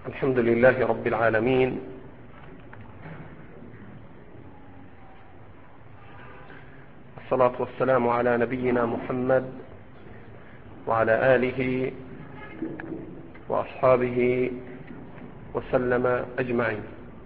الحمد لله رب العالمين، الصلاة والسلام على نبينا محمد وعلى آله وأصحابه وسلم أجمعين.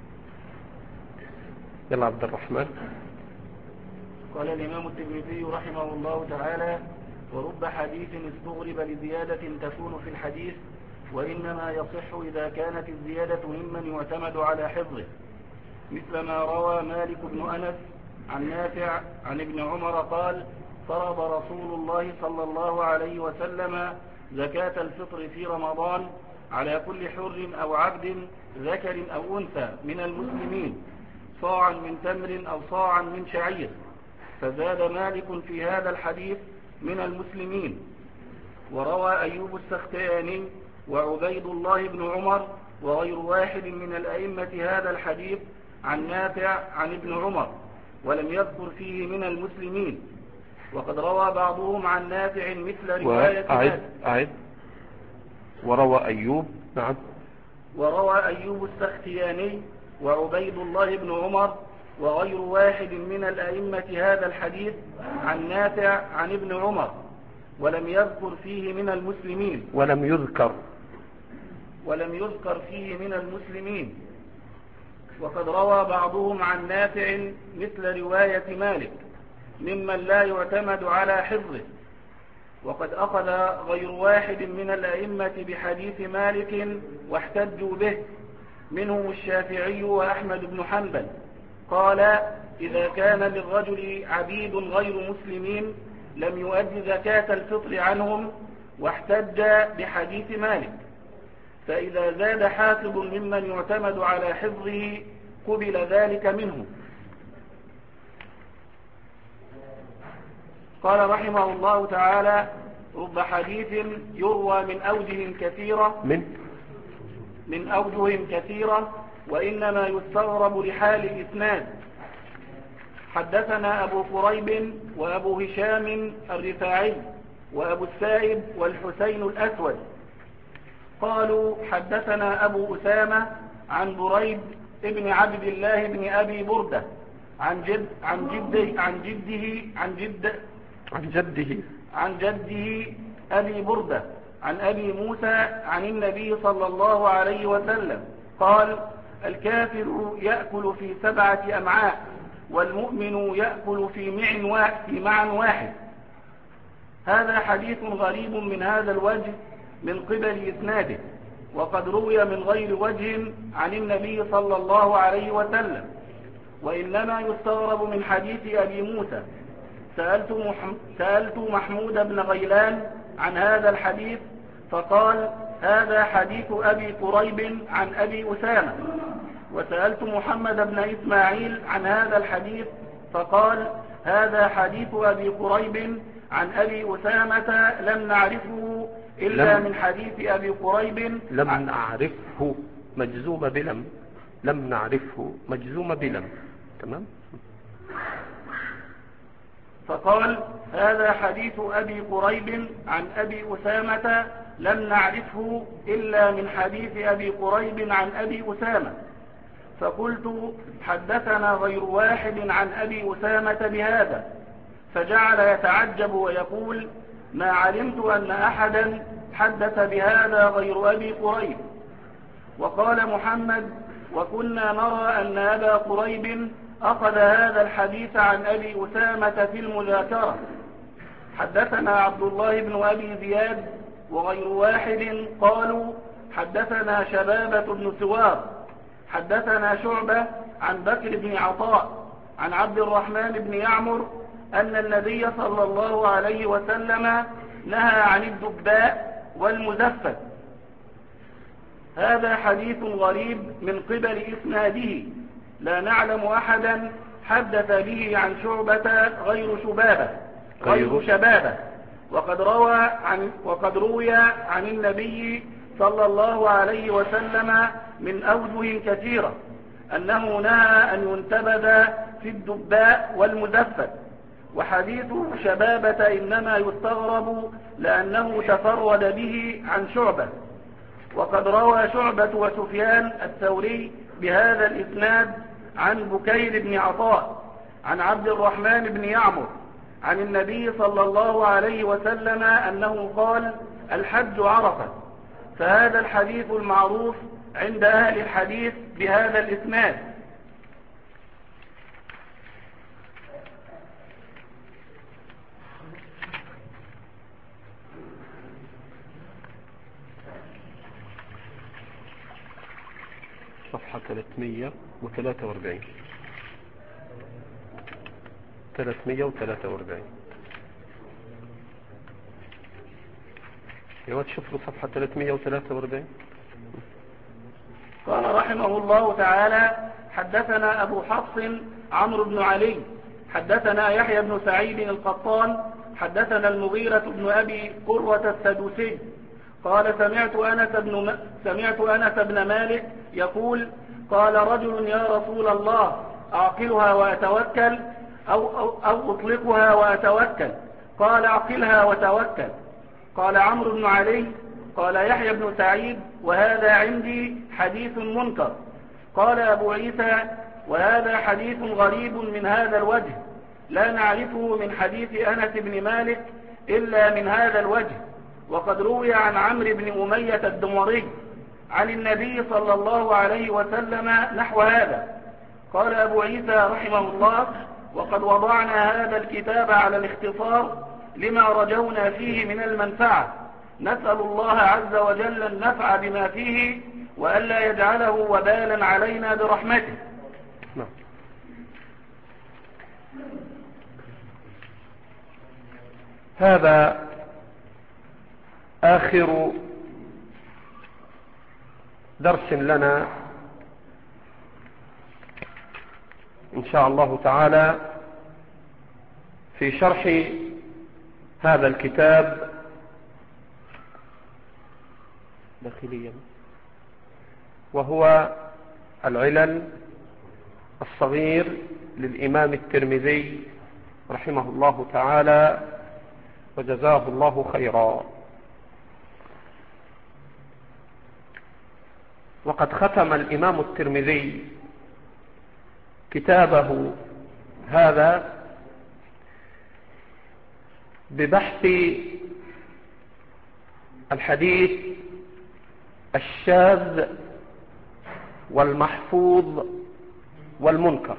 يلا عبد الرحمن. قال الإمام الترمذي رحمه الله تعالى: ورب حديث استغرب لزيادة تكون في الحديث، وإنما يصح إذا كانت الزيادة ممن يعتمد على حفظه، مثل ما روى مالك بن أنس عن نافع عن ابن عمر قال: فرض رسول الله صلى الله عليه وسلم زكاة الفطر في رمضان على كل حر أو عبد ذكر أو أنثى من المسلمين صاعا من تمر أو صاعا من شعير، فزاد مالك في هذا الحديث من المسلمين. وروى أيوب السختياني وعبيد الله بن عمر وغير واحد من الأئمة هذا الحديث عن نافع عن ابن عمر، ولم يذكر فيه من المسلمين. وقد روى بعضهم عن نافع مثل رواية وروى أيوب. نعم. وروى أيوب السختياني وعبيد الله بن عمر وغير واحد من الأئمة هذا الحديث عن نافع عن ابن عمر، ولم يذكر فيه من المسلمين. ولم يذكر فيه من المسلمين. وقد روى بعضهم عن نافع مثل رواية مالك ممن لا يعتمد على حفظه. وقد أخذ غير واحد من الأئمة بحديث مالك واحتجوا به، منهم الشافعي وأحمد بن حنبل. قال: إذا كان للرجل عبيد غير مسلمين لم يؤد زكاة الفطر عنهم، واحتج بحديث مالك. فإذا زاد حافظ ممن يعتمد على حفظه قبل ذلك منه. قال رحمه الله تعالى: رب حديث يروى من أوجه كثيرة وإنما يستغرب لحال الإسناد. حدثنا أبو قريب وأبو هشام الرفاعي وأبو السائب والحسين الأسود قالوا: حدثنا أبو أسامة عن بريد ابن عبد الله بن أبي بردة عن جده أبي بردة عن أبي موسى عن النبي صلى الله عليه وسلم قال: الكافر يأكل في 7 أمعاء، والمؤمن يأكل في معا واحد. هذا حديث غريب من هذا الوجه من قبل إسناده، وقد روي من غير وجه عن النبي صلى الله عليه وسلم، وإنما يستغرب من حديث أبي موسى. سألت محمود بن غيلان عن هذا الحديث فقال: هذا حديث أبي قريب عن أبي أسامة. وسألت محمد بن إسماعيل عن هذا الحديث فقال: هذا حديث أبي قريب عن أبي أسامة لم نعرفه إلا من حديث أبي قريب. لم نعرفه مجزومة بلم. لم نعرفه مجزومة بلم. تمام. فقال: هذا حديث أبي قريب عن أبي أسامة لم نعرفه إلا من حديث أبي قريب عن أبي أسامة. فقلت: حدثنا غير واحد عن أبي أسامة بهذا. فجعل يتعجب ويقول: ما علمت أن أحدا حدث بهذا غير أبي قريب. وقال محمد: وكنا نرى أن أبا قريب أخذ هذا الحديث عن أبي أسامة في المذاكرة. حدثنا عبد الله بن أبي زياد وغير واحد قالوا: حدثنا شبابة بن سوار حدثنا شعبة عن بكر بن عطاء عن عبد الرحمن بن يعمر أن النبي صلى الله عليه وسلم نهى عن الدباء والمزفت. هذا حديث غريب من قبل إسناده، لا نعلم أحدا حدث به عن شعبة غير شبابة. وقد روي عن النبي صلى الله عليه وسلم من أوجه كثيرة أنه نهى أن ينتبذ في الدباء والمزفت. وحديث شبابة إنما يستغرب لأنه تفرد به عن شعبة. وقد روى شعبة وسفيان الثوري بهذا الإسناد عن بكير بن عطاء عن عبد الرحمن بن يعمر عن النبي صلى الله عليه وسلم أنه قال: الحج عرفة. فهذا الحديث المعروف عند أهل الحديث بهذا الإسناد. صفحة 343 يا تشوف له صفحة 343. قال رحمه الله تعالى: حدثنا أبو حفص عمرو بن علي حدثنا يحيى بن سعيد القطان حدثنا المغيرة بن أبي قرة السدوسي قال: سمعت أنس بن مالك يقول: قال رجل: يا رسول الله، أعقلها وأتوكل أو أطلقها وأتوكل؟ قال: أعقلها وتوكل. قال عمرو بن علي: قال يحيى بن سعيد: وهذا عندي حديث منكر. قال أبو عيسى: وهذا حديث غريب من هذا الوجه، لا نعرفه من حديث أنس بن مالك إلا من هذا الوجه، وقد روي عن عمرو بن أمية الدمري عن النبي صلى الله عليه وسلم نحو هذا. قال أبو عيسى رحمه الله: وقد وضعنا هذا الكتاب على الاختصار لما رجونا فيه من المنفعة، نسأل الله عز وجل النفع بما فيه وألا يجعله وبالا علينا برحمته. هذا آخر درس لنا إن شاء الله تعالى في شرح هذا الكتاب داخليا، وهو العلل الصغير للإمام الترمذي رحمه الله تعالى وجزاه الله خيرا. وقد ختم الإمام الترمذي كتابه هذا ببحث الحديث الشاذ والمحفوظ والمنكر.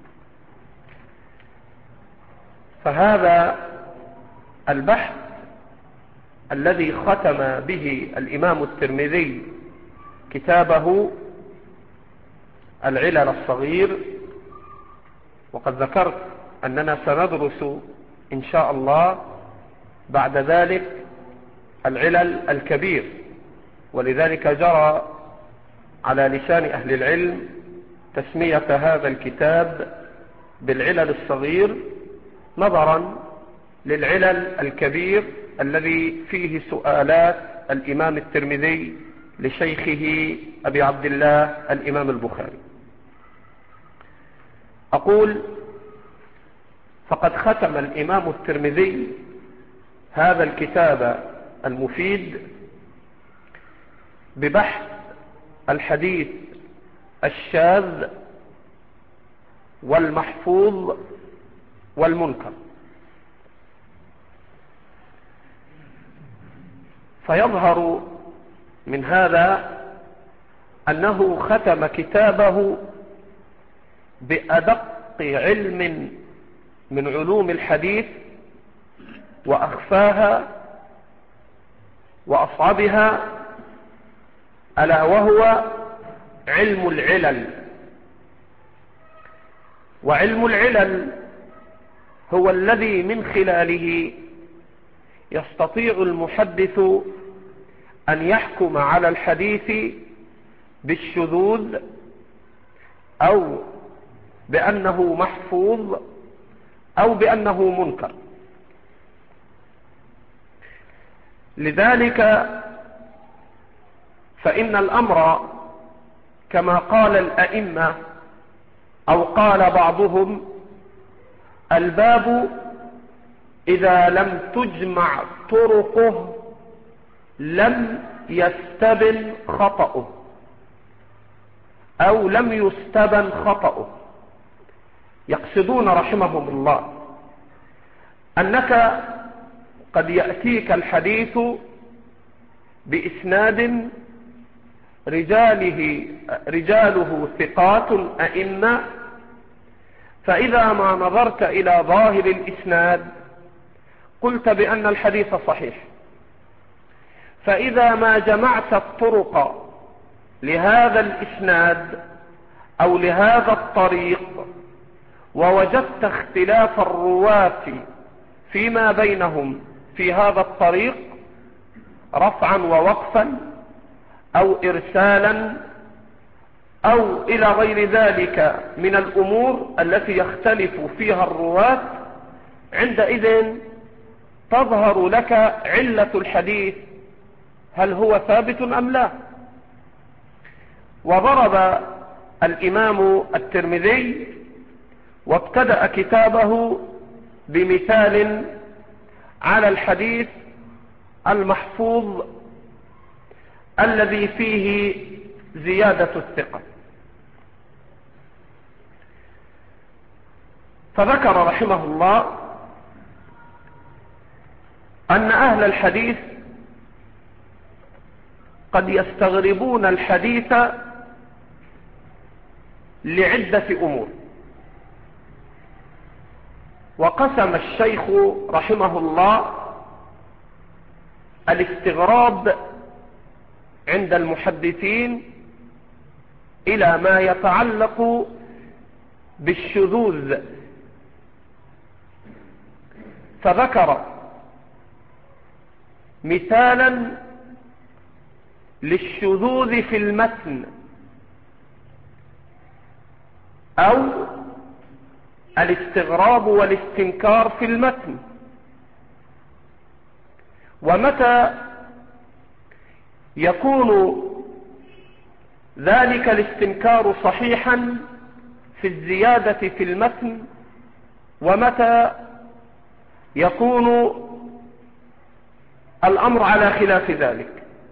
فهذا البحث الذي ختم به الإمام الترمذي كتابه العلل الصغير، وقد ذكرت أننا سندرس إن شاء الله بعد ذلك العلل الكبير، ولذلك جرى على لسان أهل العلم تسمية هذا الكتاب بالعلل الصغير نظرا للعلل الكبير الذي فيه سؤالات الإمام الترمذي لشيخه أبي عبد الله الإمام البخاري. أقول: فقد ختم الإمام الترمذي هذا الكتاب المفيد ببحث الحديث الشاذ والمحفوظ والمنكر. فيظهر من هذا أنه ختم كتابه بأدق علم من علوم الحديث وأخفاها وأصعبها، ألا وهو علم العلل. وعلم العلل هو الذي من خلاله يستطيع المحدث أن يحكم على الحديث بالشذوذ أو بأنه محفوظ أو بأنه منكر. لذلك فإن الأمر كما قال الأئمة أو قال بعضهم: الباب إذا لم تجمع طرقه لم يستبن خطأه أو لم يستبن خطأه. يقصدون رحمهم الله أنك قد يأتيك الحديث بإسناد رجاله ثقات أئمة، فإذا ما نظرت إلى ظاهر الإسناد قلت بأن الحديث صحيح، فإذا ما جمعت الطرق لهذا الإسناد أو لهذا الطريق ووجدت اختلاف الرواة فيما بينهم في هذا الطريق رفعا ووقفا أو إرسالا أو إلى غير ذلك من الأمور التي يختلف فيها الرواة، عندئذ تظهر لك علة الحديث هل هو ثابت أم لا. وضرب الإمام الترمذي وابتدأ كتابه بمثال على الحديث المحفوظ الذي فيه زيادة الثقة، فذكر رحمه الله أن أهل الحديث قد يستغربون الحديث لعدة أمور. وقسم الشيخ رحمه الله الاستغراب عند المحدثين إلى ما يتعلق بالشذوذ، فذكر مثالا للشذوذ في المتن أو الاستغراب والاستنكار في المتن. ومتى يكون ذلك الاستنكار صحيحا في الزيادة في المتن، ومتى يكون الأمر على خلاف ذلك.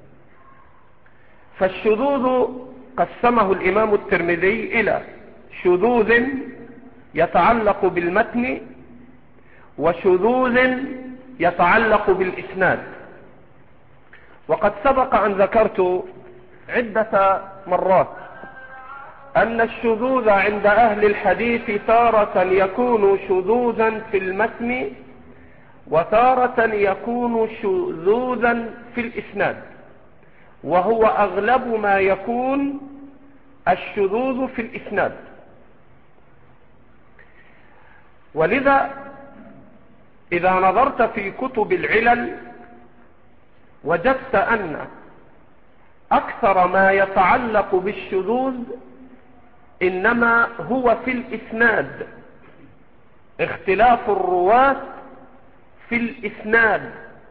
فالشذوذ قسمه الإمام الترمذي إلى شذوذ يتعلق بالمتن وشذوذ يتعلق بالإسناد. وقد سبق أن ذكرت عدة مرات أن الشذوذ عند أهل الحديث تارة يكون شذوذا في المتن وتارة يكون شذوذا في الإسناد، وهو أغلب ما يكون الشذوذ في الإسناد. ولذا إذا نظرت في كتب العلل وجدت أن أكثر ما يتعلق بالشذوذ إنما هو في الإسناد، اختلاف الرواة في الإسناد،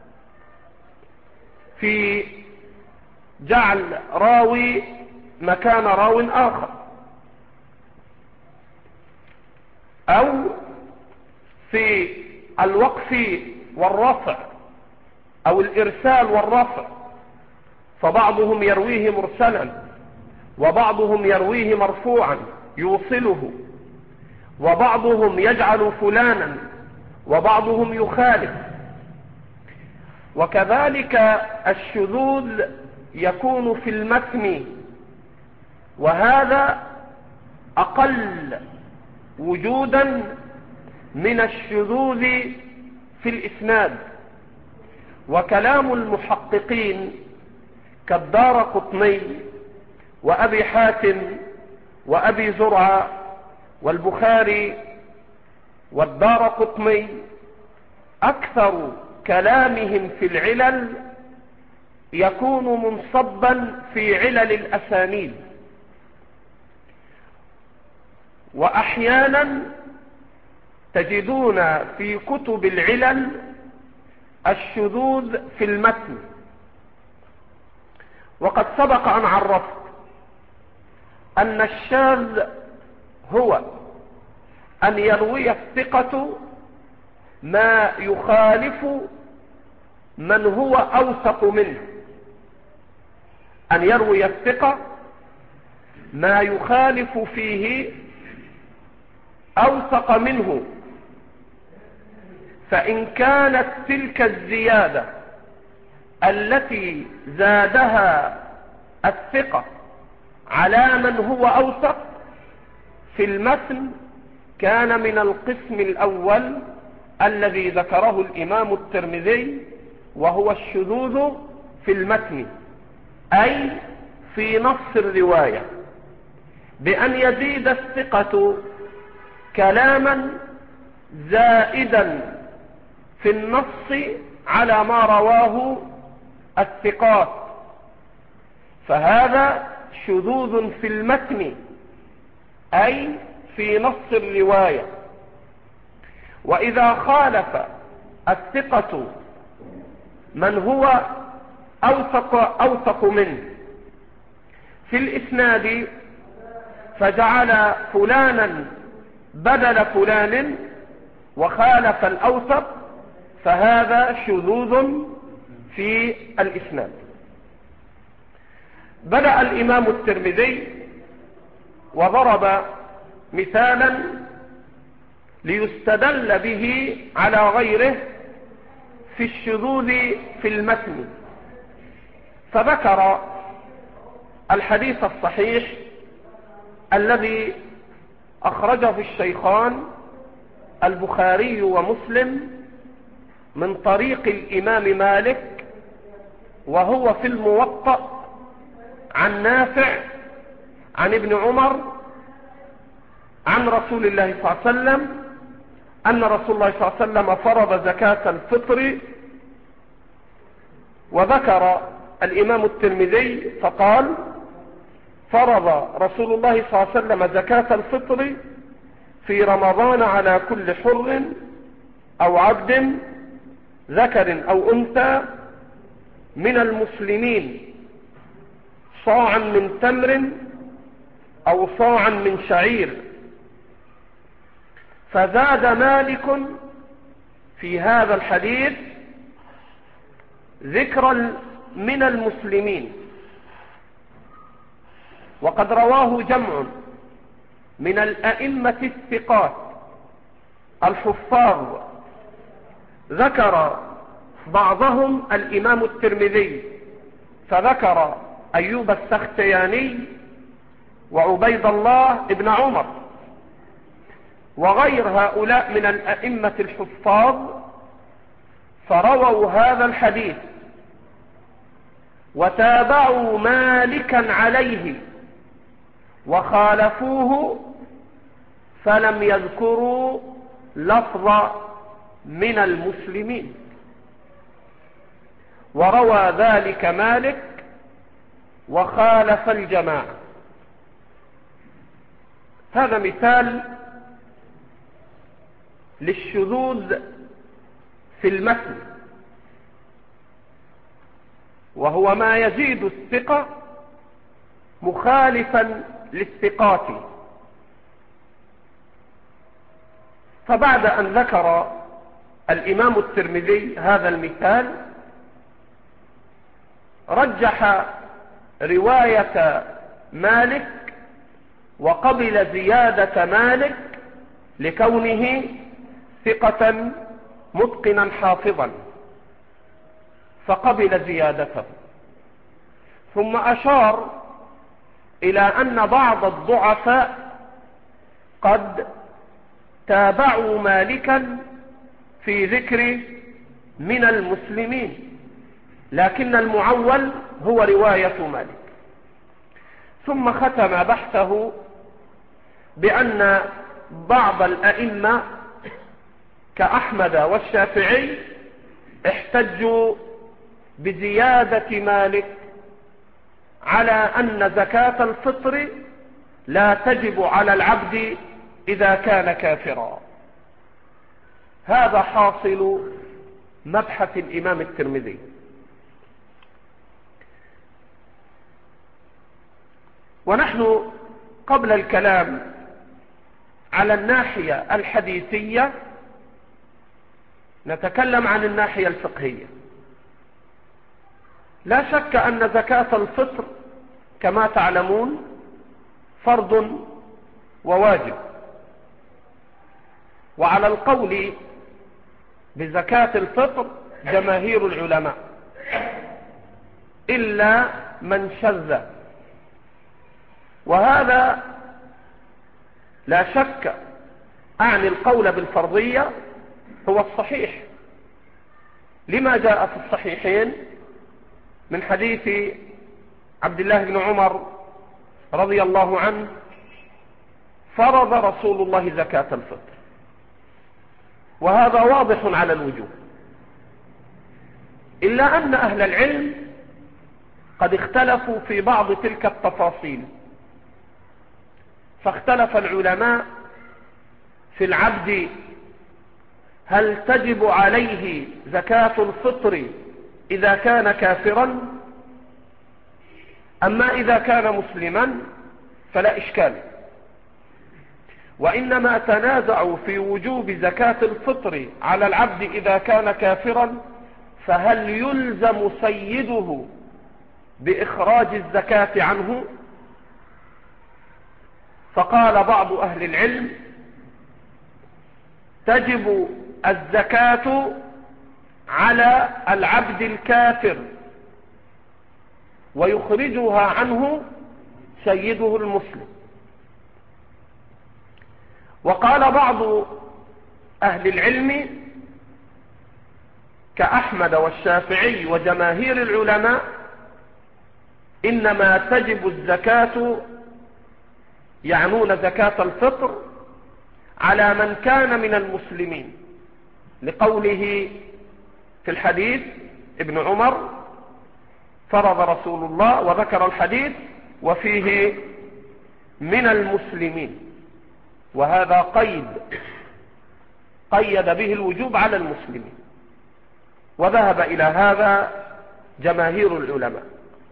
في جعل راوي مكان راو آخر، أو في الوقف والرفع أو الإرسال والرفع، فبعضهم يرويه مرسلا وبعضهم يرويه مرفوعا يوصله، وبعضهم يجعل فلانا وبعضهم يخالف. وكذلك الشذوذ يكون في المتن، وهذا أقل وجودا من الشذوذ في الإسناد. وكلام المحققين كالدارقطني وأبي حاتم وأبي زرعة والبخاري والدارقطني أكثر كلامهم في العلل يكون منصبا في علل الأسانيد، وأحيانا تجدون في كتب العلل الشذوذ في المتن. وقد سبق أن عرفت أن الشاذ هو أن يروي الثقة ما يخالف من هو أوثق منه، أن يروي الثقة ما يخالف فيه أوثق منه، فإن كانت تلك الزيادة التي زادها الثقة على من هو أوثق في المتن كان من القسم الأول الذي ذكره الإمام الترمذي، وهو الشذوذ في المتن، أي في نص الرواية، بأن يزيد الثقة كلاما زائدا في النص على ما رواه الثقات، فهذا شذوذ في المتن أي في نص الرواية. وإذا خالف الثقة من هو أوثق منه في الإسناد فجعل فلانا بدل فلان وخالف الأوثق، فهذا شذوذ في الإسناد. بدأ الإمام الترمذي وضرب مثالا ليستدل به على غيره في الشذوذ في المتن، فذكر الحديث الصحيح الذي أخرجه الشيخان البخاري ومسلم من طريق الإمام مالك، وهو في الموطأ عن نافع عن ابن عمر عن رسول الله صلى الله عليه وسلم أن رسول الله صلى الله عليه وسلم فرض زكاة الفطر. وذكر الإمام الترمذي فقال: فرض رسول الله صلى الله عليه وسلم زكاة الفطر في رمضان على كل حر أو عبد ذكر أو أنثى من المسلمين صاعا من تمر أو صاعا من شعير. فزاد مالك في هذا الحديث ذكرا من المسلمين، وقد رواه جمع من الأئمة الثقات الحفاظ، ذكر بعضهم الإمام الترمذي فذكر أيوب السختياني وعبيد الله ابن عمر، وغير هؤلاء من الأئمة الحفاظ فرووا هذا الحديث وتابعوا مالكا عليه وخالفوه، فلم يذكروا لفظ من المسلمين، وروى ذلك مالك وخالف الجماعة. هذا مثال للشذوذ في المتن، وهو ما يزيد الثقة مخالفا للثقات. فبعد أن ذكر الإمام الترمذي هذا المثال رجح رواية مالك وقبل زيادة مالك لكونه ثقة متقنا حافظا، فقبل زيادته. ثم أشار إلى أن بعض الضعفاء قد تابعوا مالكا في ذكر من المسلمين، لكن المعول هو رواية مالك. ثم ختم بحثه بأن بعض الأئمة كأحمد والشافعي احتجوا بزيادة مالك على أن زكاة الفطر لا تجب على العبد إذا كان كافرا. هذا حاصل مبحث الإمام الترمذي. ونحن قبل الكلام على الناحية الحديثية نتكلم عن الناحية الفقهية. لا شك أن زكاة الفطر كما تعلمون فرض وواجب، وعلى القول بزكاة الفطر جماهير العلماء إلا من شذ، وهذا لا شك أعني القول بالفرضية هو الصحيح، لما جاء في الصحيحين من حديث عبد الله بن عمر رضي الله عنه: فرض رسول الله زكاة الفطر. وهذا واضح على الوجوب، إلا أن أهل العلم قد اختلفوا في بعض تلك التفاصيل، فاختلف العلماء في العبد هل تجب عليه زكاة الفطر إذا كان كافرا، أما إذا كان مسلما فلا إشكال، وإنما تنازعوا في وجوب زكاة الفطر على العبد إذا كان كافرا، فهل يلزم سيده بإخراج الزكاة عنه؟ فقال بعض أهل العلم: تجب الزكاة على العبد الكافر ويخرجها عنه سيده المسلم. وقال بعض أهل العلم كأحمد والشافعي وجماهير العلماء: إنما تجب الزكاة، يعنون زكاة الفطر، على من كان من المسلمين، لقوله في الحديث ابن عمر: فرض رسول الله، وذكر الحديث وفيه من المسلمين، وهذا قيد به الوجوب على المسلمين، وذهب إلى هذا جماهير العلماء.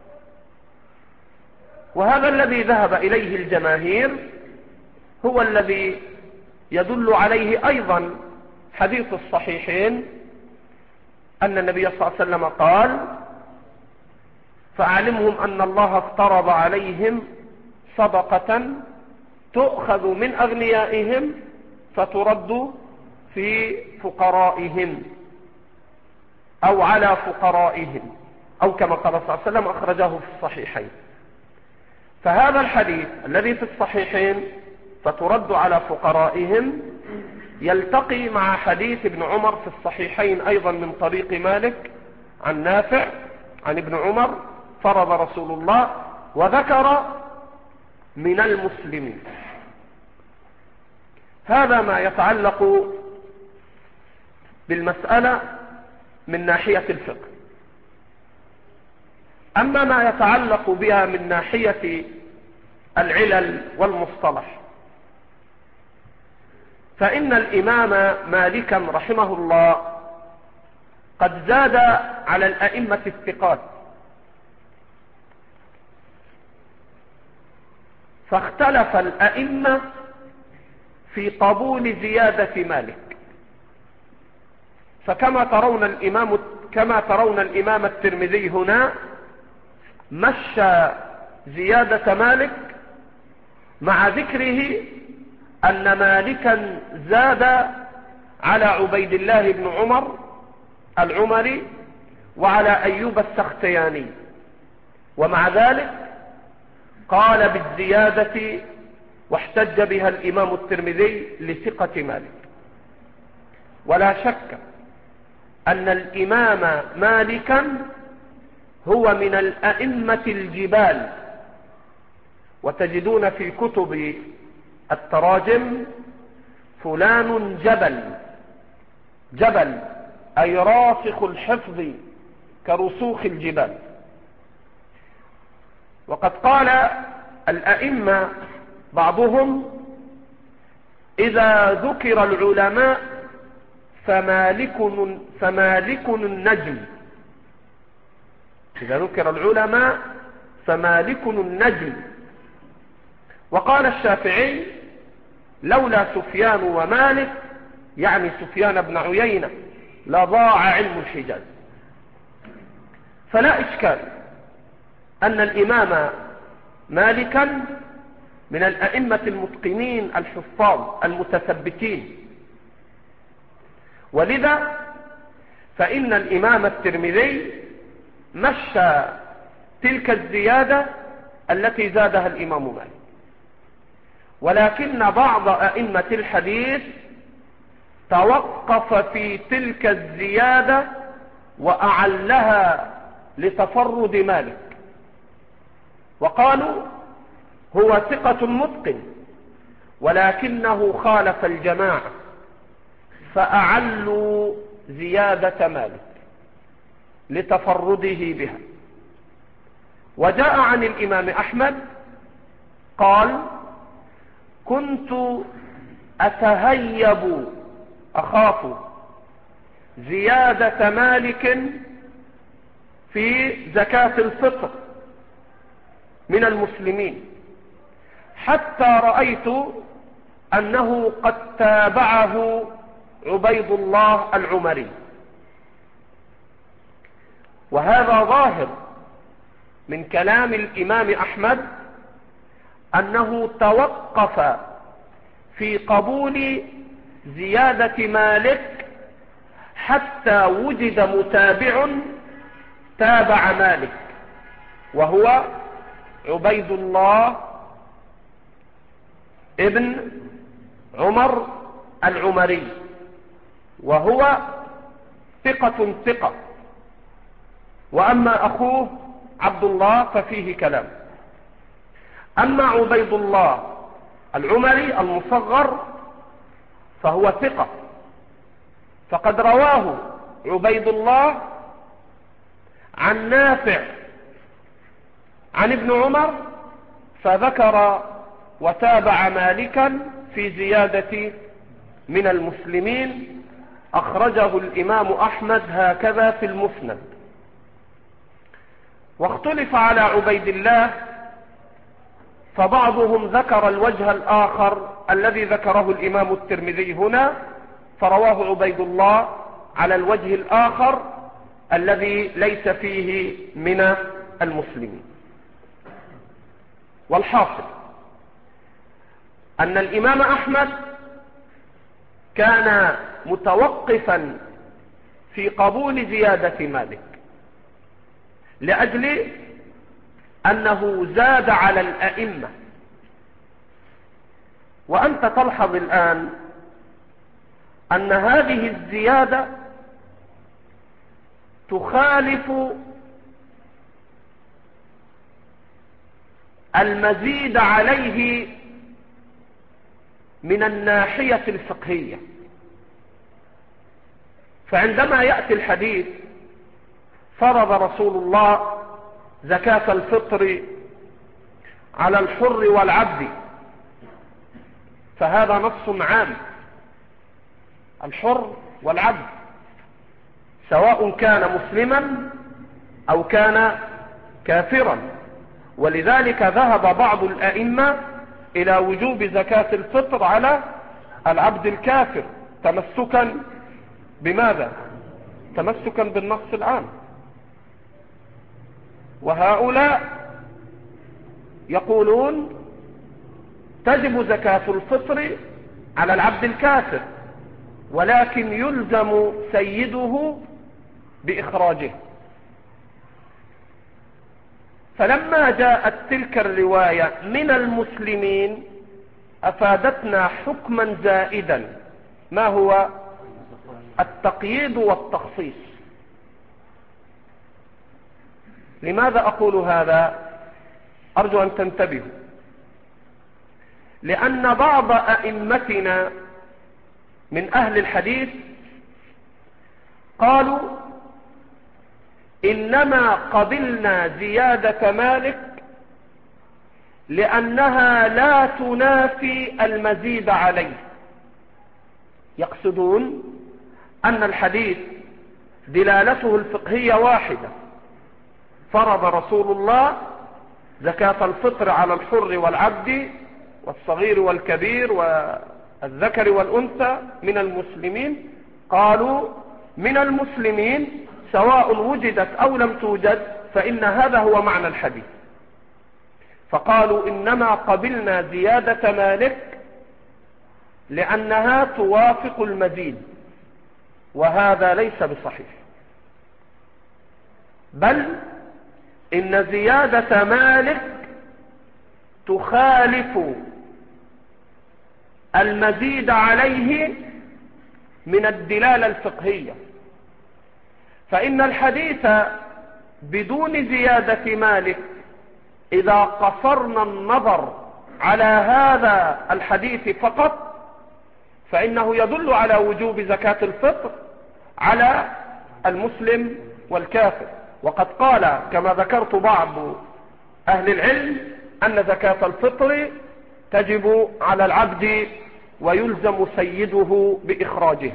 وهذا الذي ذهب إليه الجماهير هو الذي يدل عليه أيضا حديث الصحيحين، أن النبي صلى الله عليه وسلم قال: فأعلمهم أن الله افترض عليهم صدقة تؤخذ من أغنيائهم فترد في فقرائهم أو على فقرائهم، أو كما قال صلى الله عليه وسلم، أخرجه في الصحيحين. فهذا الحديث الذي في الصحيحين فترد على فقرائهم يلتقي مع حديث ابن عمر في الصحيحين أيضا من طريق مالك عن نافع عن ابن عمر: فرض رسول الله، وذكر من المسلمين. هذا ما يتعلق بالمسألة من ناحية الفقه. أما ما يتعلق بها من ناحية العلل والمصطلح، فإن الإمام مالكا رحمه الله قد زاد على الأئمة الثقات، فاختلف الأئمة في قبول زيادة مالك. فكما ترون الإمام الترمذي هنا مشى زيادة مالك مع ذكره أن مالكا زاد على عبيد الله بن عمر العمري وعلى أيوب السختياني، ومع ذلك قال بالزيادة واحتج بها الإمام الترمذي لثقة مالك. ولا شك أن الإمام مالكا هو من الأئمة الجبال، وتجدون في كتب التراجم: فلان جبل أي راسخ الحفظ كرسوخ الجبال. وقد قال الأئمة بعضهم: إذا ذكر العلماء فمالك النجم. إذا ذكر العلماء فمالك النجم. وقال الشافعي: لولا سفيان ومالك، يعني سفيان بن عيينة، لضاع علم الحجاز. فلا إشكال أن الإمام مالكا من الأئمة المتقنين الحفاظ المتثبتين، ولذا فإن الإمام الترمذي مشى تلك الزيادة التي زادها الإمام مالك، ولكن بعض أئمة الحديث توقف في تلك الزيادة وأعلها لتفرد مالك، وقالوا هو ثقة متقن ولكنه خالف الجماعة فأعلوا زيادة مالك لتفرده بها. وجاء عن الإمام أحمد قال: كنت أتهيب أخاف زيادة مالك في زكاة الفطر من المسلمين، حتى رأيت أنه قد تابعه عبيد الله العمري. وهذا ظاهر من كلام الإمام أحمد أنه توقف في قبول زيادة مالك حتى وجد متابع تابع مالك، وهو عبيد الله ابن عمر العمري، وهو ثقة. وأما أخوه عبد الله ففيه كلام. أما عبيد الله العمري المصغر فهو ثقة، فقد رواه عبيد الله عن نافع عن ابن عمر، فذكر وتابع مالكا في زيادة من المسلمين. أخرجه الإمام أحمد هكذا في المسند. واختلف على عبيد الله، فبعضهم ذكر الوجه الآخر الذي ذكره الإمام الترمذي هنا، فرواه عبيد الله على الوجه الآخر الذي ليس فيه من المسلمين. والحاصل أن الإمام أحمد كان متوقفا في قبول زيادة مالك لأجل أنه زاد على الأئمة. وأنت تلحظ الآن أن هذه الزيادة تخالف المزيد عليه من الناحية الفقهية. فعندما يأتي الحديث: فرض رسول الله زكاة الفطر على الحر والعبد، فهذا نص عام، الحر والعبد سواء كان مسلما أو كان كافرا. ولذلك ذهب بعض الأئمة إلى وجوب زكاة الفطر على العبد الكافر، تمسكا بماذا؟ تمسكا بالنص العام. وهؤلاء يقولون تجب زكاة الفطر على العبد الكافر، ولكن يلزم سيده بإخراجه. فلما جاءت تلك الرواية من المسلمين أفادتنا حكما زائدا، ما هو؟ التقييد والتخصيص. لماذا أقول هذا؟ أرجو أن تنتبهوا. لأن بعض أئمتنا من أهل الحديث قالوا إنما قبلنا زيادة مالك لأنها لا تنافي المزيد عليه. يقصدون أن الحديث دلالته الفقهية واحدة: فرض رسول الله زكاة الفطر على الحر والعبد والصغير والكبير والذكر والأنثى من المسلمين. قالوا من المسلمين سواء وجدت أو لم توجد، فإن هذا هو معنى الحديث. فقالوا إنما قبلنا زيادة مالك لأنها توافق المزيد، وهذا ليس بصحيح، بل إن زيادة مالك تخالف المزيد عليه من الدلالة الفقهية، فإن الحديث بدون زيادة مالك إذا قصرنا النظر على هذا الحديث فقط فإنه يدل على وجوب زكاة الفطر على المسلم والكافر. وقد قال كما ذكرت بعض أهل العلم أن زكاة الفطر تجب على العبد ويلزم سيده بإخراجها.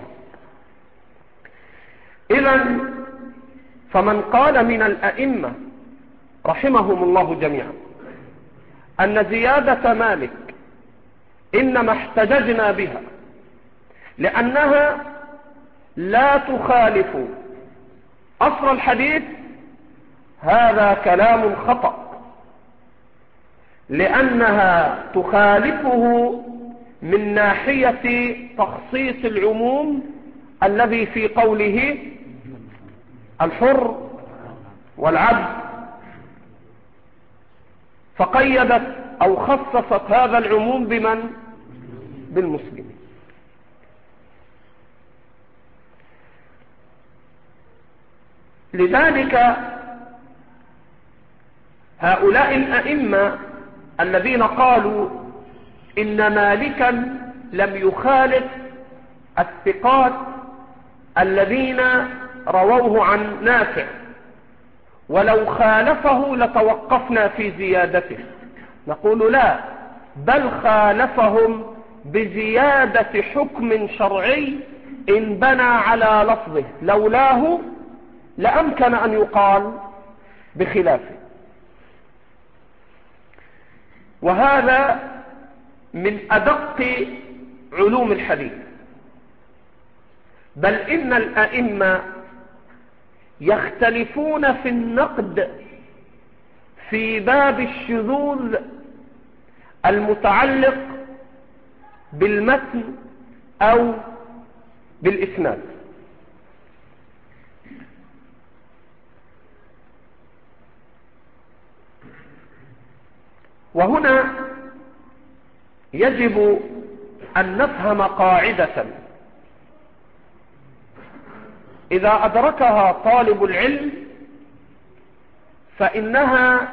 إذن فمن قال من الأئمة رحمهم الله جميعا أن زيادة مالك إنما احتججنا بها لأنها لا تخالف أصل الحديث، هذا كلام خطأ، لأنها تخالفه من ناحية تخصيص العموم الذي في قوله الحر والعبد، فقيدت أو خصصت هذا العموم بمن؟ بالمسلمين. لذلك هؤلاء الأئمة الذين قالوا إن مالكا لم يخالف الثقات الذين رووه عن نافع، ولو خالفه لتوقفنا في زيادته، نقول لا، بل خالفهم بزيادة حكم شرعي إن بنى على لفظه، لولاه لأمكن أن يقال بخلافه. وهذا من أدق علوم الحديث، بل إن الأئمة يختلفون في النقد في باب الشذوذ المتعلق بالمتن أو بالإسناد. وهنا يجب أن نفهم قاعدة إذا أدركها طالب العلم فإنها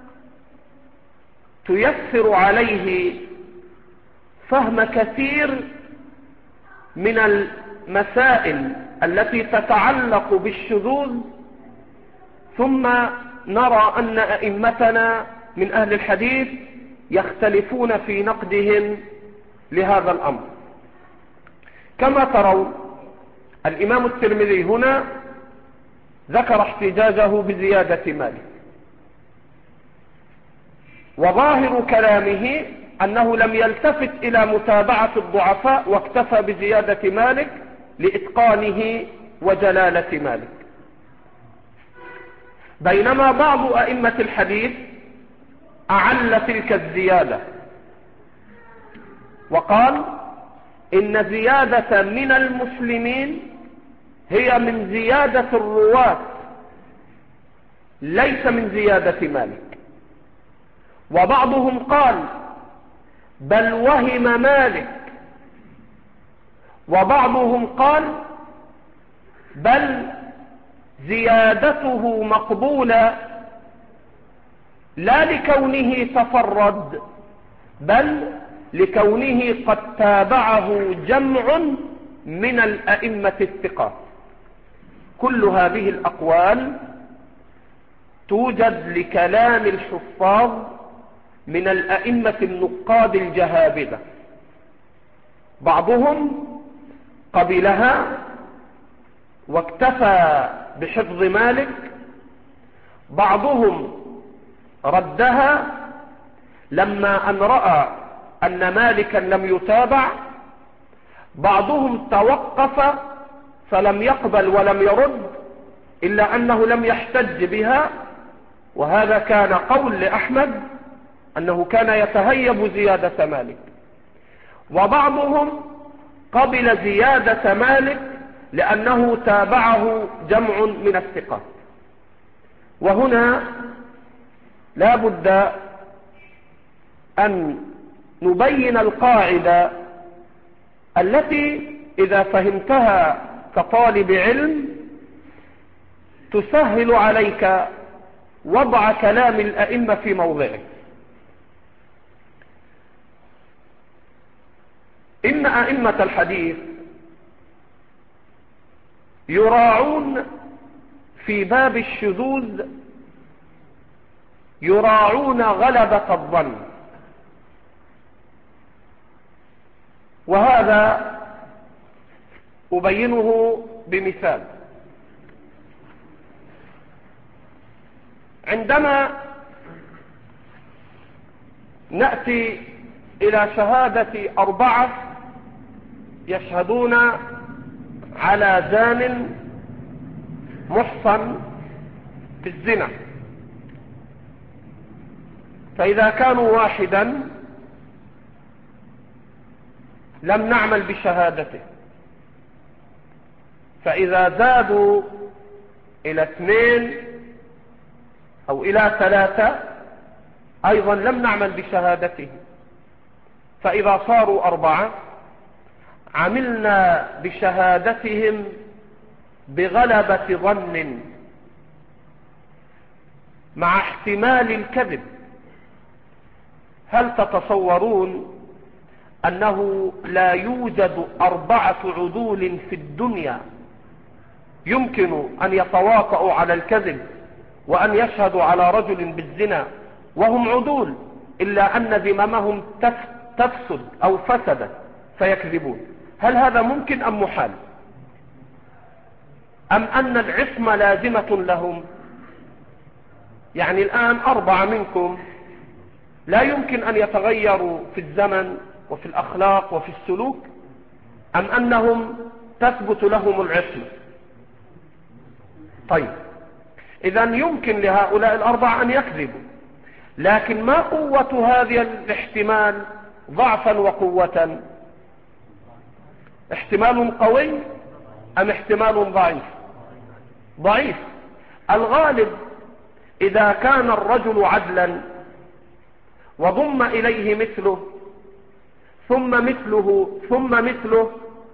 تيسر عليه فهم كثير من المسائل التي تتعلق بالشذوذ، ثم نرى أن أئمتنا من أهل الحديث يختلفون في نقدهم لهذا الأمر. كما ترون الإمام الترمذي هنا ذكر احتجاجه بزيادة مالك، وظاهر كلامه أنه لم يلتفت إلى متابعة الضعفاء واكتفى بزيادة مالك لإتقانه وجلالة مالك، بينما بعض أئمة الحديث أعل تلك الزيادة وقال إن زيادة من المسلمين هي من زيادة الرواة ليس من زيادة مالك. وبعضهم قال بل وهم مالك، وبعضهم قال بل زيادته مقبولة لا لكونه تفرد بل لكونه قد تابعه جمع من الأئمة الثقات. كل هذه الأقوال توجد لكلام الحفاظ من الأئمة النقاد الجهابذة، بعضهم قبلها واكتفى بحفظ مالك، بعضهم ردها لما أن رأى أن مالكا لم يتابع، بعضهم توقف فلم يقبل ولم يرد إلا أنه لم يحتج بها، وهذا كان قول لأحمد أنه كان يتهيب زيادة مالك، وبعضهم قبل زيادة مالك لأنه تابعه جمع من الثقات. وهنا لا بد أن نبين القاعدة التي إذا فهمتها كطالب علم تسهل عليك وضع كلام الأئمة في موضعه. إن أئمة الحديث يراعون في باب الشذوذ، يراعون غلبة الظن، وهذا أبينه بمثال. عندما نأتي إلى شهادة 4 يشهدون على زان محصن في الزنا، فإذا كانوا واحدا لم نعمل بشهادته، فإذا زادوا إلى 2 أو إلى 3 أيضا لم نعمل بشهادته، فإذا صاروا 4 عملنا بشهادتهم بغلبة ظن مع احتمال الكذب. هل تتصورون أنه لا يوجد 4 عدول في الدنيا يمكن أن يتواطؤوا على الكذب وأن يشهدوا على رجل بالزنا وهم عدول، إلا أن ذممهم تفسد أو فسدت فيكذبون؟ هل هذا ممكن أم محال؟ أم أن العصمة لازمة لهم؟ يعني الآن 4 منكم لا يمكن أن يتغيروا في الزمن وفي الأخلاق وفي السلوك، أم أنهم تثبت لهم العصمة؟ طيب، إذن يمكن لهؤلاء 4 أن يكذبوا، لكن ما قوة هذا الاحتمال ضعفا وقوة؟ احتمال قوي أم احتمال ضعيف؟ ضعيف. الغالب إذا كان الرجل عدلا وضم إليه مثله ثم مثله ثم مثله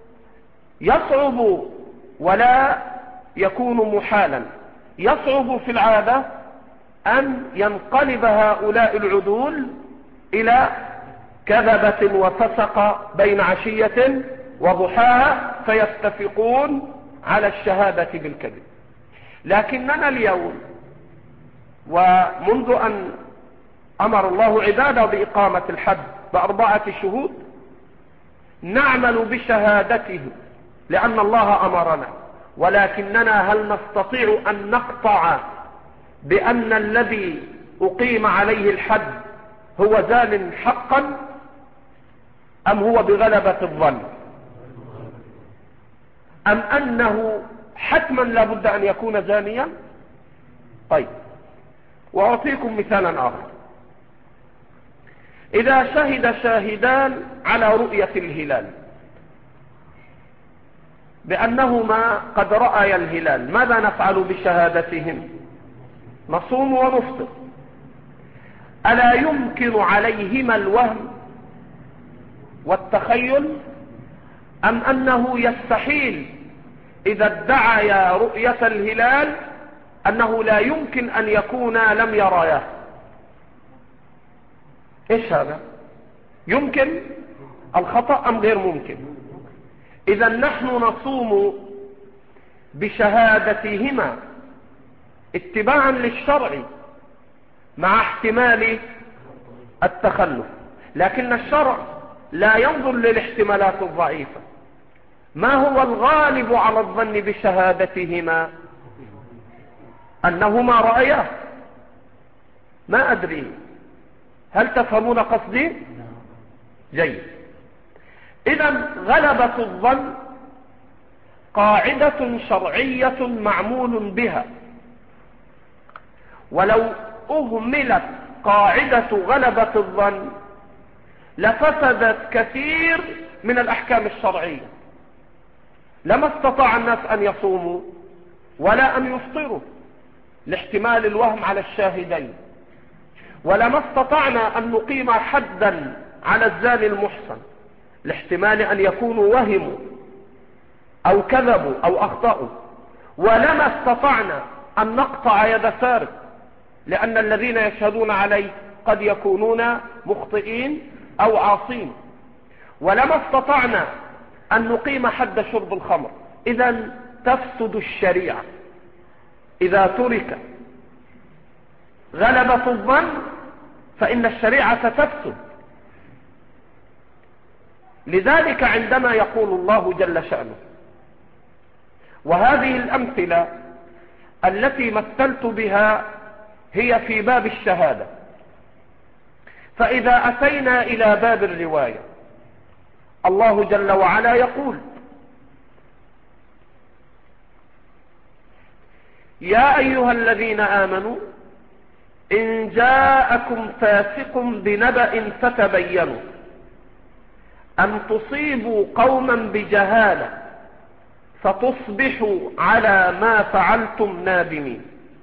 يصعب ولا يكون محالا، يصعب في العادة أن ينقلب هؤلاء العدول إلى كذبة وفسق بين عشية وضحاها فيتفقون على الشهادة بالكذب. لكننا اليوم ومنذ أن أمر الله عباده بإقامة الحد ب4 شهود نعمل بشهادته لأن الله أمرنا، ولكننا هل نستطيع أن نقطع بأن الذي أقيم عليه الحد هو زان حقا أم هو بغلبة الظن، أم أنه حتما لابد أن يكون زانيا؟ طيب، وأعطيكم مثالا آخر. إذا شهد شاهدان على رؤية الهلال بأنهما قد رأيا الهلال، ماذا نفعل بشهادتهم؟ نصوم ونفطر. ألا يمكن عليهما الوهم والتخيل، أم أنه يستحيل إذا ادعيا رؤية الهلال أنه لا يمكن أن يكونا لم يراياه؟ إيش هذا؟ يمكن الخطأ أم غير ممكن؟ إذا نحن نصوم بشهادتهما اتباعا للشرع مع احتمال التخلف، لكن الشرع لا ينظر للاحتمالات الضعيفة. ما هو الغالب على الظن بشهادتهما؟ أنهما رأياه. ما أدري، هل تفهمون قصدي؟ جيد. إذن غلبة الظن قاعدة شرعية معمول بها، ولو أهملت قاعدة غلبة الظن لفسدت كثير من الأحكام الشرعية. لما استطاع الناس أن يصوموا ولا أن يفطروا لاحتمال الوهم على الشاهدين، ولما استطعنا أن نقيم حدا على الزاني المحصن لاحتمال أن يكونوا وهموا أو كذبوا أو أخطأوا، ولما استطعنا أن نقطع يد سارق لأن الذين يشهدون عليه قد يكونون مخطئين أو عاصين، ولما استطعنا أن نقيم حد شرب الخمر. إذن تفسد الشريعة إذا ترك غلبة الظن، فإن الشريعة تفسد. لذلك عندما يقول الله جل شأنه: وهذه الأمثلة التي مثلت بها هي في باب الشهادة، فإذا أتينا إلى باب الرواية الله جل وعلا يقول: يا أيها الذين آمنوا إن جاءكم فاسق بنبأ فتبينوا أن تصيبوا قوما بجهالة فتصبحوا على ما فعلتم نادمين.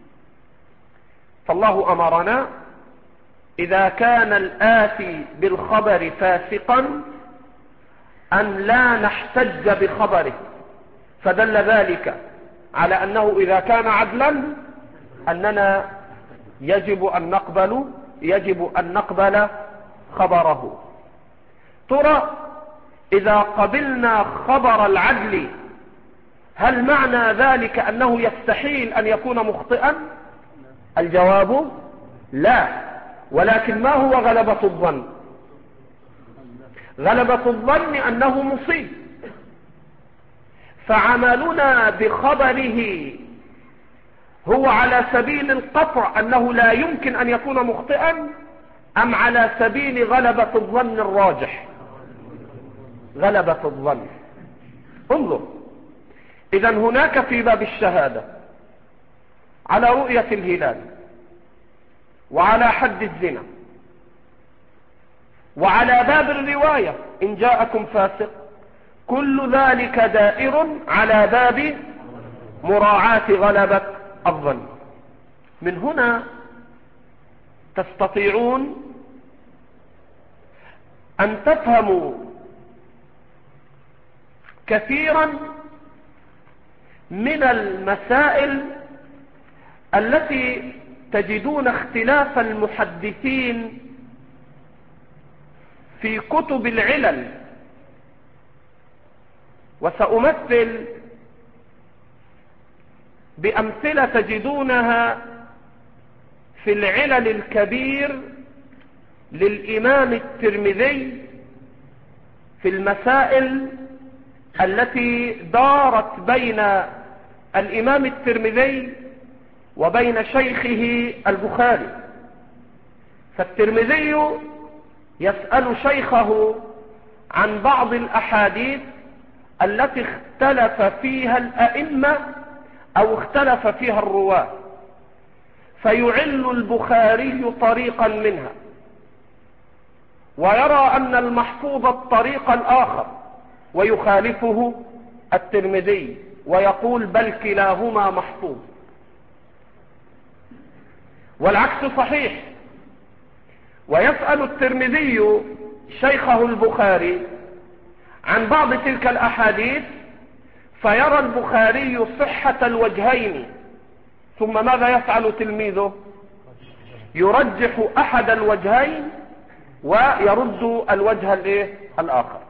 فالله أمرنا إذا كان الآتي بالخبر فاسقا أن لا نحتج بخبره، فدل ذلك على أنه إذا كان عدلا أننا يجب أن نقبل خبره. ترى إذا قبلنا خبر العدل هل معنى ذلك أنه يستحيل أن يكون مخطئا؟ الجواب لا. ولكن ما هو غلبة الظن؟ غلبة الظن أنه مصيب، فعملنا بخبره هو على سبيل القطع أنه لا يمكن أن يكون مخطئا، أم على سبيل غلبة الظن الراجح؟ غلبة الظن. انظر، إذن هناك في باب الشهادة على رؤية الهلال وعلى حد الزنا وعلى باب الرواية إن جاءكم فاسق، كل ذلك دائر على باب مراعاة غلبة الظن. من هنا تستطيعون أن تفهموا كثيرا من المسائل التي تجدون اختلاف المحدثين في كتب العلل. وسأمثل بأمثلة تجدونها في العلل الكبير للإمام الترمذي في المسائل التي دارت بين الإمام الترمذي وبين شيخه البخاري. فالترمذي يسأل شيخه عن بعض الأحاديث التي اختلف فيها الأئمة أو اختلف فيها الرواة، فيعل البخاري طريقا منها ويرى أن المحفوظ الطريق الآخر ويخالفه الترمذي ويقول بل كلاهما محفوظ، والعكس صحيح. ويسأل الترمذي شيخه البخاري عن بعض تلك الأحاديث فيرى البخاري صحة الوجهين، ثم ماذا يفعل تلميذه؟ يرجح أحد الوجهين ويرد الوجه الآخر.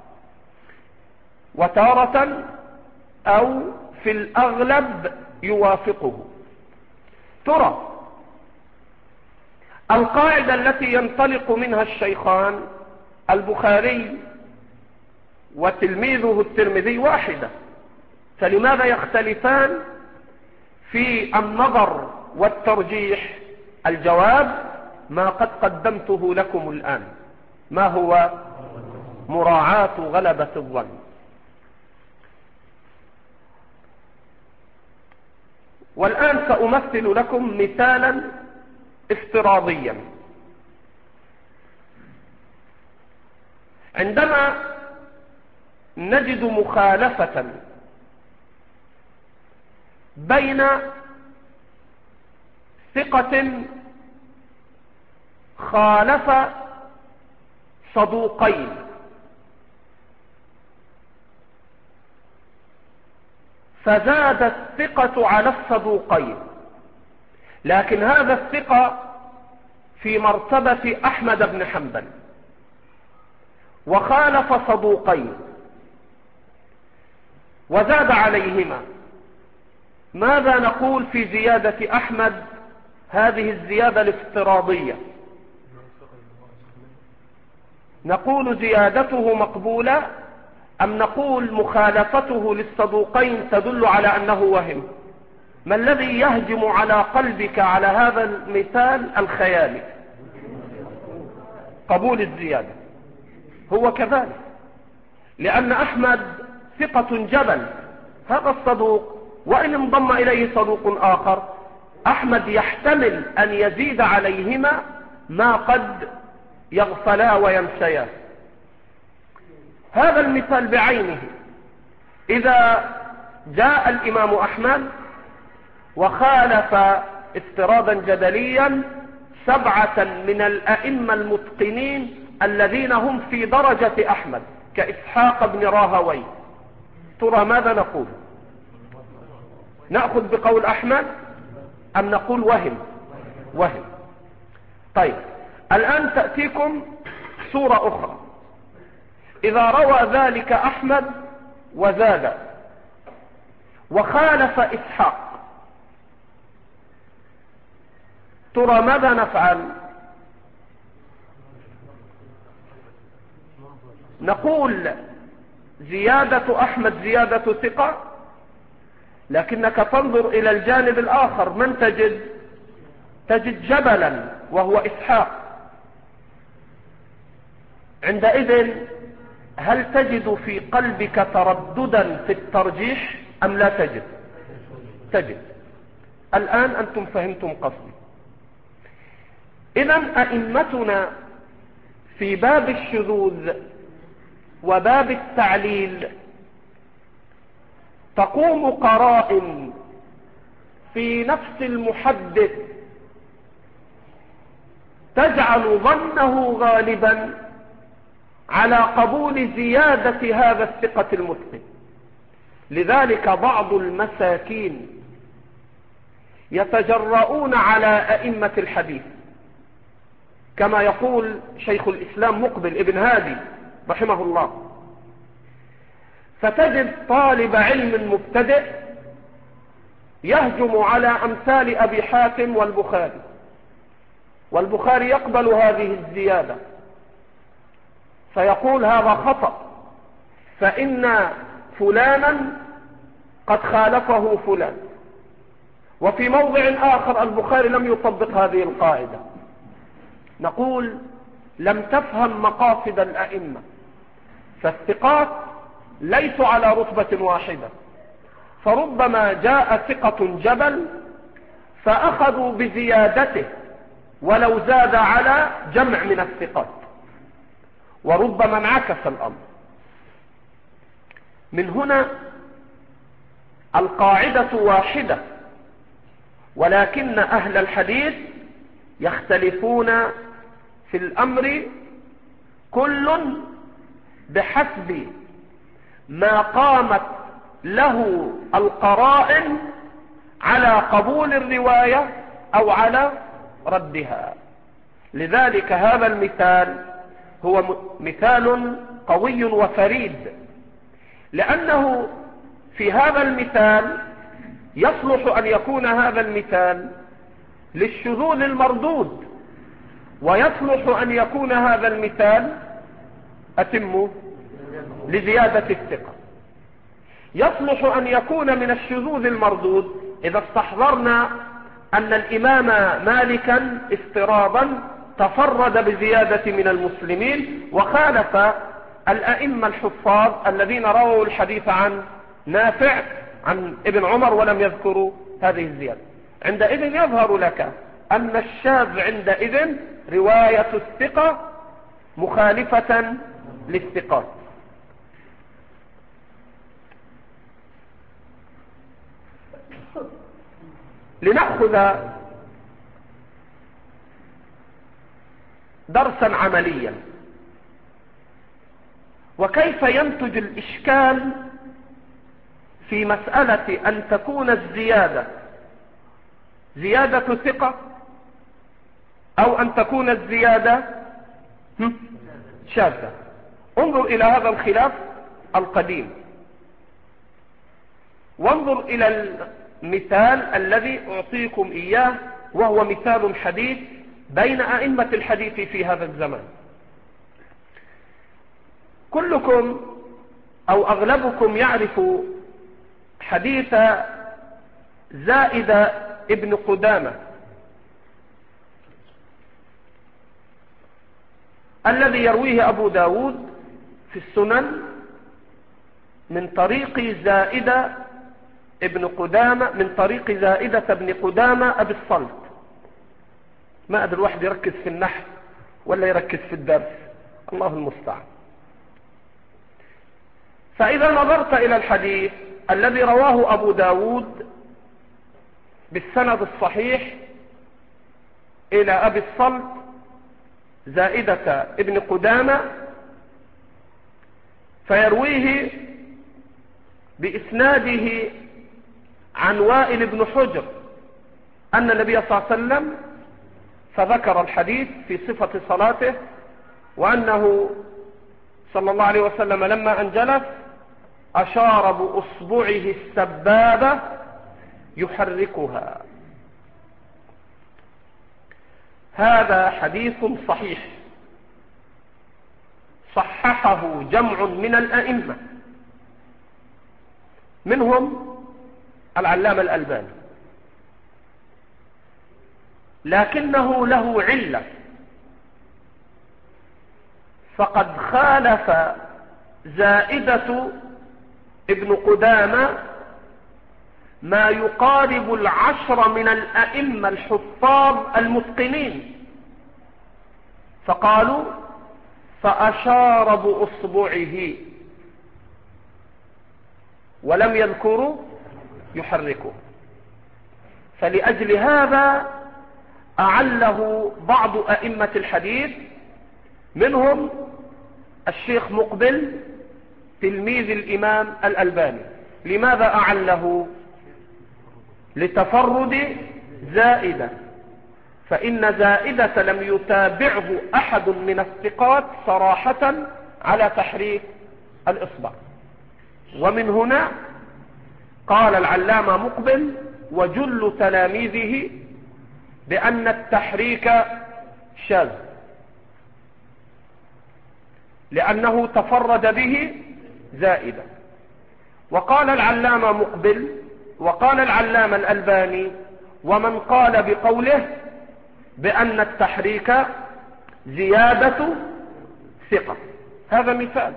وتارة أو في الأغلب يوافقه. ترى القاعدة التي ينطلق منها الشيخان البخاري وتلميذه الترمذي واحدة، فلماذا يختلفان في النظر والترجيح؟ الجواب ما قد قدمته لكم الآن. ما هو؟ مراعاة غلبة الظن. والآن سأمثل لكم مثالا افتراضيا عندما نجد مخالفة بين ثقة خالف صدوقين فزاد الثقة على الصدوقين، لكن هذا الثقة في مرتبة أحمد بن حنبل وخالف صدوقين وزاد عليهما، ماذا نقول في زيادة أحمد هذه الزيادة الافتراضية؟ نقول زيادته مقبولة أم نقول مخالفته للصدوقين تدل على أنه وهم؟ ما الذي يهجم على قلبك على هذا المثال الخيالي؟ قبول الزيادة. هو كذلك، لأن أحمد ثقة جبل، هذا الصدوق وإن انضم إليه صدوق آخر أحمد يحتمل أن يزيد عليهما ما قد يغفلا وينسيا. هذا المثال بعينه إذا جاء الإمام أحمد وخالف افتراضا جدليا 7 من الأئمة المتقنين الذين هم في درجة أحمد كإسحاق بن راهوي، ترى ماذا نقول؟ نأخذ بقول أحمد أم نقول وهم؟ طيب، الآن تأتيكم صورة أخرى. إذا روى ذلك أحمد وزاد وخالف إسحاق، ترى ماذا نفعل؟ نقول زيادة أحمد زيادة ثقة، لكنك تنظر إلى الجانب الآخر، من تجد جبلا وهو إسحاق. عندئذ هل تجد في قلبك ترددا في الترجيح أم لا تجد؟ الآن أنتم فهمتم قصدي. إذن أئمتنا في باب الشذوذ وباب التعليل تقوم قرائن في نفس المحدث تجعل ظنه غالبا على قبول زيادة هذا الثقة المتقن. لذلك بعض المساكين يتجرؤون على أئمة الحديث، كما يقول شيخ الإسلام مقبل ابن هادي رحمه الله، فتجد طالب علم مبتدئ يهجم على أمثال أبي حاتم والبخاري يقبل هذه الزيادة فيقول هذا خطأ، فإن فلانا قد خالفه فلان. وفي موضع آخر البخاري لم يطبق هذه القاعدة. نقول لم تفهم مقاصد الأئمة، فالثقات ليسوا على رتبة واحدة، فربما جاء ثقة جبل فأخذوا بزيادته ولو زاد على جمع من الثقات، وربما انعكس الأمر. من هنا القاعدة واحدة، ولكن أهل الحديث يختلفون في الأمر كل بحسب ما قامت له القرائن على قبول الرواية أو على ردها. لذلك هذا المثال هو مثال قوي وفريد، لأنه في هذا المثال يصلح أن يكون هذا المثال للشذوذ المردود، ويصلح أن يكون هذا المثال لزيادة الثقة. يصلح أن يكون من الشذوذ المردود إذا استحضرنا أن الإمام مالكا افتراضا تفرد بزيادة من المسلمين وخالف الأئمة الحفاظ الذين رووا الحديث عن نافع عن ابن عمر ولم يذكروا هذه الزيادة. عندئذ يظهر لك أن الشاذ عندئذ رواية الثقة مخالفة للثقات. لنأخذ درسا عمليا، وكيف ينتج الإشكال في مسألة أن تكون الزيادة زيادة ثقة أو أن تكون الزيادة شاذة. انظر إلى هذا الخلاف القديم، وانظر إلى المثال الذي أعطيكم إياه، وهو مثال حديث بين أئمة الحديث في هذا الزمان. كلكم أو أغلبكم يعرف حديث زائدة ابن قدامة الذي يرويه أبو داود في السنن من طريق زائدة ابن قدامة، من طريق زائدة ابن قدامة أبي الصلت. ما أدري الواحد يركز في النحو ولا يركز في الدرس، الله المستعان. فإذا نظرت إلى الحديث الذي رواه أبو داود بالسند الصحيح إلى أبي الصلت زائدة ابن قدامة، فيرويه بإسناده عن وائل بن حجر أن النبي صلى الله عليه وسلم، فذكر الحديث في صفة صلاته، وأنه صلى الله عليه وسلم لما أن جلس أشار بأصبعه السبابة يحركها. هذا حديث صحيح صححه جمع من الأئمة، منهم العلامة الألباني، لكنه له علة، فقد خالف زائدة ابن قدامة ما يقارب 10 من الأئمة الحفاظ المتقنين، فقالوا فأشار بأصبعه ولم يذكروا يحركه. فلأجل هذا أعله بعض أئمة الحديث، منهم الشيخ مقبل تلميذ الإمام الألباني. لماذا أعله؟ لتفرد زائدة، فإن زائدة لم يتابعه أحد من الثقات صراحة على تحريك الإصبع. ومن هنا قال العلامة مقبل وجل تلاميذه بأن التحريك شاذ، لأنه تفرد به زائدة. وقال العلامة مقبل وقال العلامة الألباني ومن قال بقوله بأن التحريك زيادة ثقة. هذا مثال.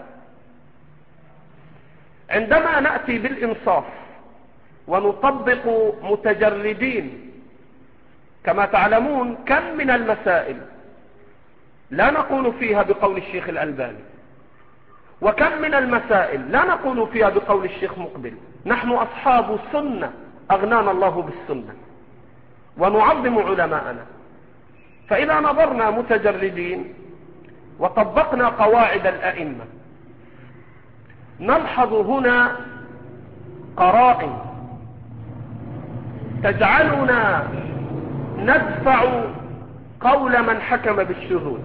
عندما نأتي بالإنصاف ونطبق متجردين، كما تعلمون كم من المسائل لا نقول فيها بقول الشيخ الألباني، وكم من المسائل لا نقول فيها بقول الشيخ مقبل. نحن أصحاب سنة أغنانا الله بالسنة ونعظم علماءنا. فإذا نظرنا متجردين وطبقنا قواعد الأئمة نلحظ هنا قرائن تجعلنا ندفع قول من حكم بالشذوذ.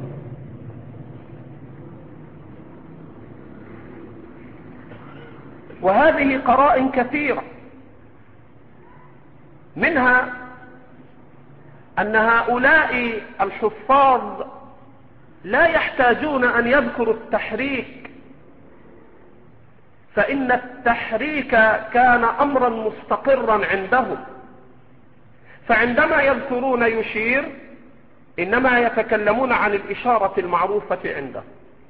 وهذه قرائن كثيرة، منها أن هؤلاء الحفاظ لا يحتاجون أن يذكروا التحريك، فإن التحريك كان أمرا مستقرا عندهم، فعندما يذكرون يشير إنما يتكلمون عن الإشارة المعروفة عنده.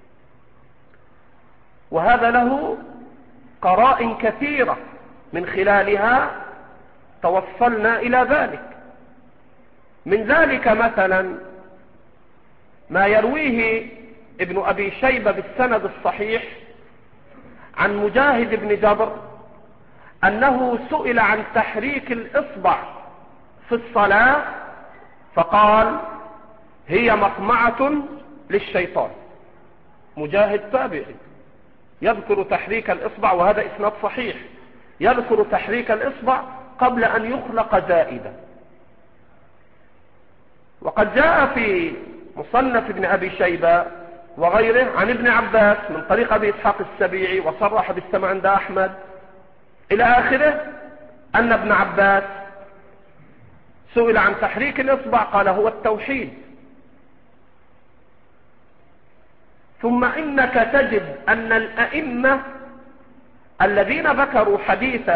وهذا له قرائن كثيرة من خلالها توصلنا إلى ذلك. من ذلك مثلا ما يرويه ابن أبي شيبة بالسند الصحيح عن مجاهد بن جبر أنه سئل عن تحريك الإصبع في الصلاة فقال هي مطمعة للشيطان. مجاهد تابعي يذكر تحريك الإصبع، وهذا إسناد صحيح، يذكر تحريك الإصبع قبل أن يخلق زائدة. وقد جاء في مصنف ابن أبي شيبة وغيره عن ابن عباس من طريق أبي إسحاق السبيعي وصرح بالسمع عند أحمد إلى آخره أن ابن عباس سئل عن تحريك الإصبع قال هو التوحيد. ثم إنك تجد أن الأئمة الذين ذكروا حديث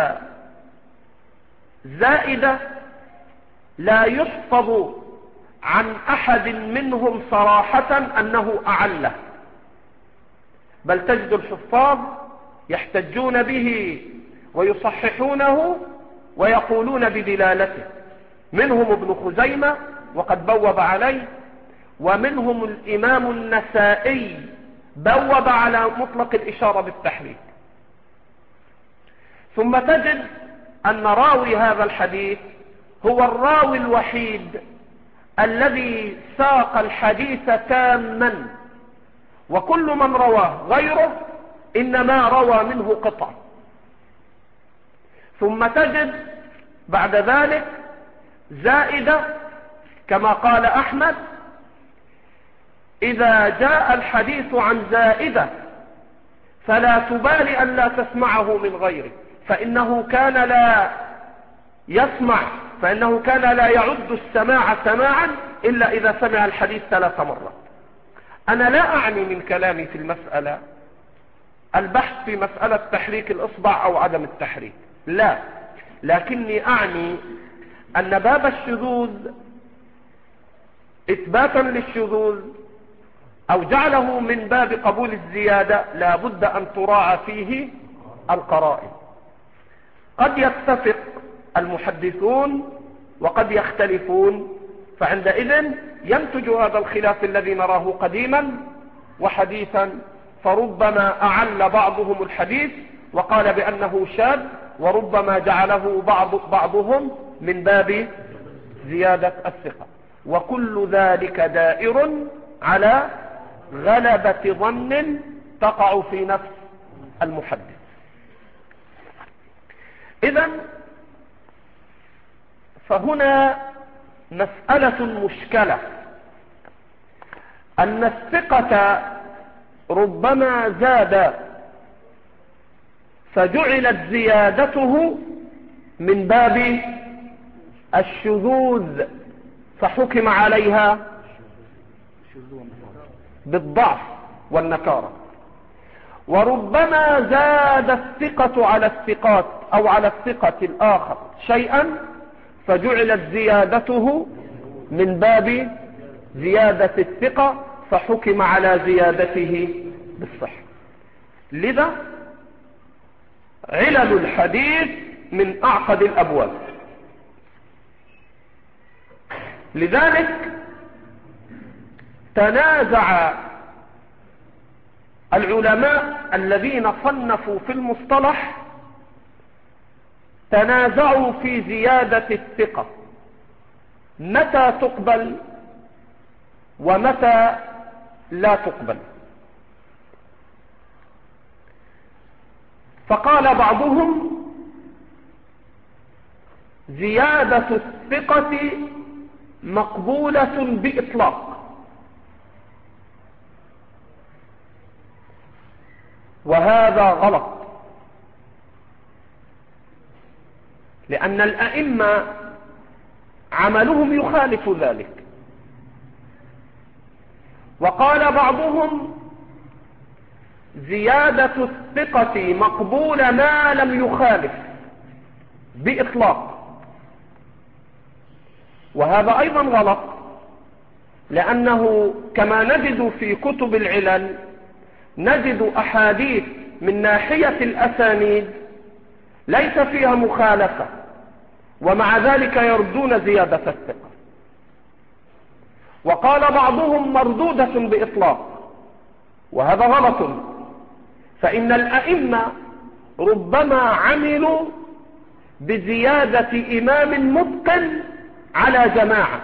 زائدة لا يحفظ عن أحد منهم صراحة أنه أعله، بل تجد الحفاظ يحتجون به ويصححونه ويقولون بدلالته. منهم ابن خزيمة وقد بوب عليه، ومنهم الإمام النسائي بوب على مطلق الإشارة بالتحريك. ثم تجد أن راوي هذا الحديث هو الراوي الوحيد الذي ساق الحديث تاما، وكل من رواه غيره إنما روى منه قطع. ثم تجد بعد ذلك زائدة كما قال أحمد إذا جاء الحديث عن زائدة فلا تبالي أن لا تسمعه من غيره، فإنه كان لا يسمع، فإنه كان لا يعد السماع سماعا إلا إذا سمع الحديث 3 مرات. أنا لا أعني من كلامي في المسألة البحث في مسألة تحريك الإصبع أو عدم التحريك، لا، لكني أعني أن باب الشذوذ إثباتا للشذوذ أو جعله من باب قبول الزيادة لا بد أن تراعى فيه القرائن. قد يتفق المحدثون وقد يختلفون، فعندئذ ينتج هذا الخلاف الذي نراه قديما وحديثا، فربما أعل بعضهم الحديث وقال بأنه شاذ، وربما جعله بعضهم من باب زيادة الثقة، وكل ذلك دائر على غلبة ظن تقع في نفس المحدث. إذن فهنا مسألة مشكلة، أن الثقة ربما زاد فجعلت زيادته من باب الشذوذ فحكم عليها بالضعف والنكارة، وربما زاد الثقة على الثقات أو على الثقة الآخر شيئا فجعلت زيادته من باب زيادة الثقة فحكم على زيادته بالصحة. لذا علل الحديث من أعقد الأبواب. لذلك تنازع العلماء الذين صنفوا في المصطلح، تنازعوا في زيادة الثقة متى تقبل ومتى لا تقبل. فقال بعضهم زيادة الثقة مقبولة بإطلاق، وهذا غلط، لأن الأئمة عملهم يخالف ذلك. وقال بعضهم زيادة الثقة مقبولة ما لم يخالف بإطلاق، وهذا أيضا غلط، لأنه كما نجد في كتب العلل نجد أحاديث من ناحية الأسانيد ليس فيها مخالفة، ومع ذلك يردون زيادة الثقة. وقال بعضهم مردودة بإطلاق، وهذا غلط. فإن الأئمة ربما عملوا بزيادة إمام متقن على جماعة،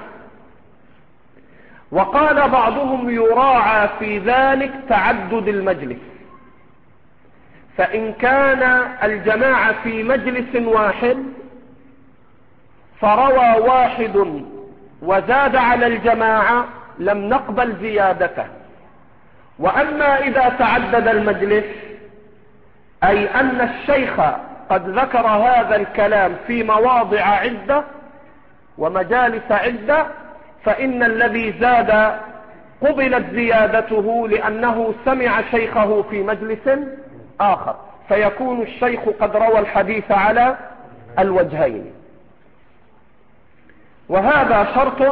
وقال بعضهم يراعى في ذلك تعدد المجلس، فإن كان الجماعة في مجلس واحد فروى واحد وزاد على الجماعة لم نقبل زيادته. وأما إذا تعدد المجلس، أي أن الشيخ قد ذكر هذا الكلام في مواضع عدة ومجالس عدة، فإن الذي زاد قبلت زيادته لأنه سمع شيخه في مجلس آخر، فيكون الشيخ قد روى الحديث على الوجهين. وهذا شرط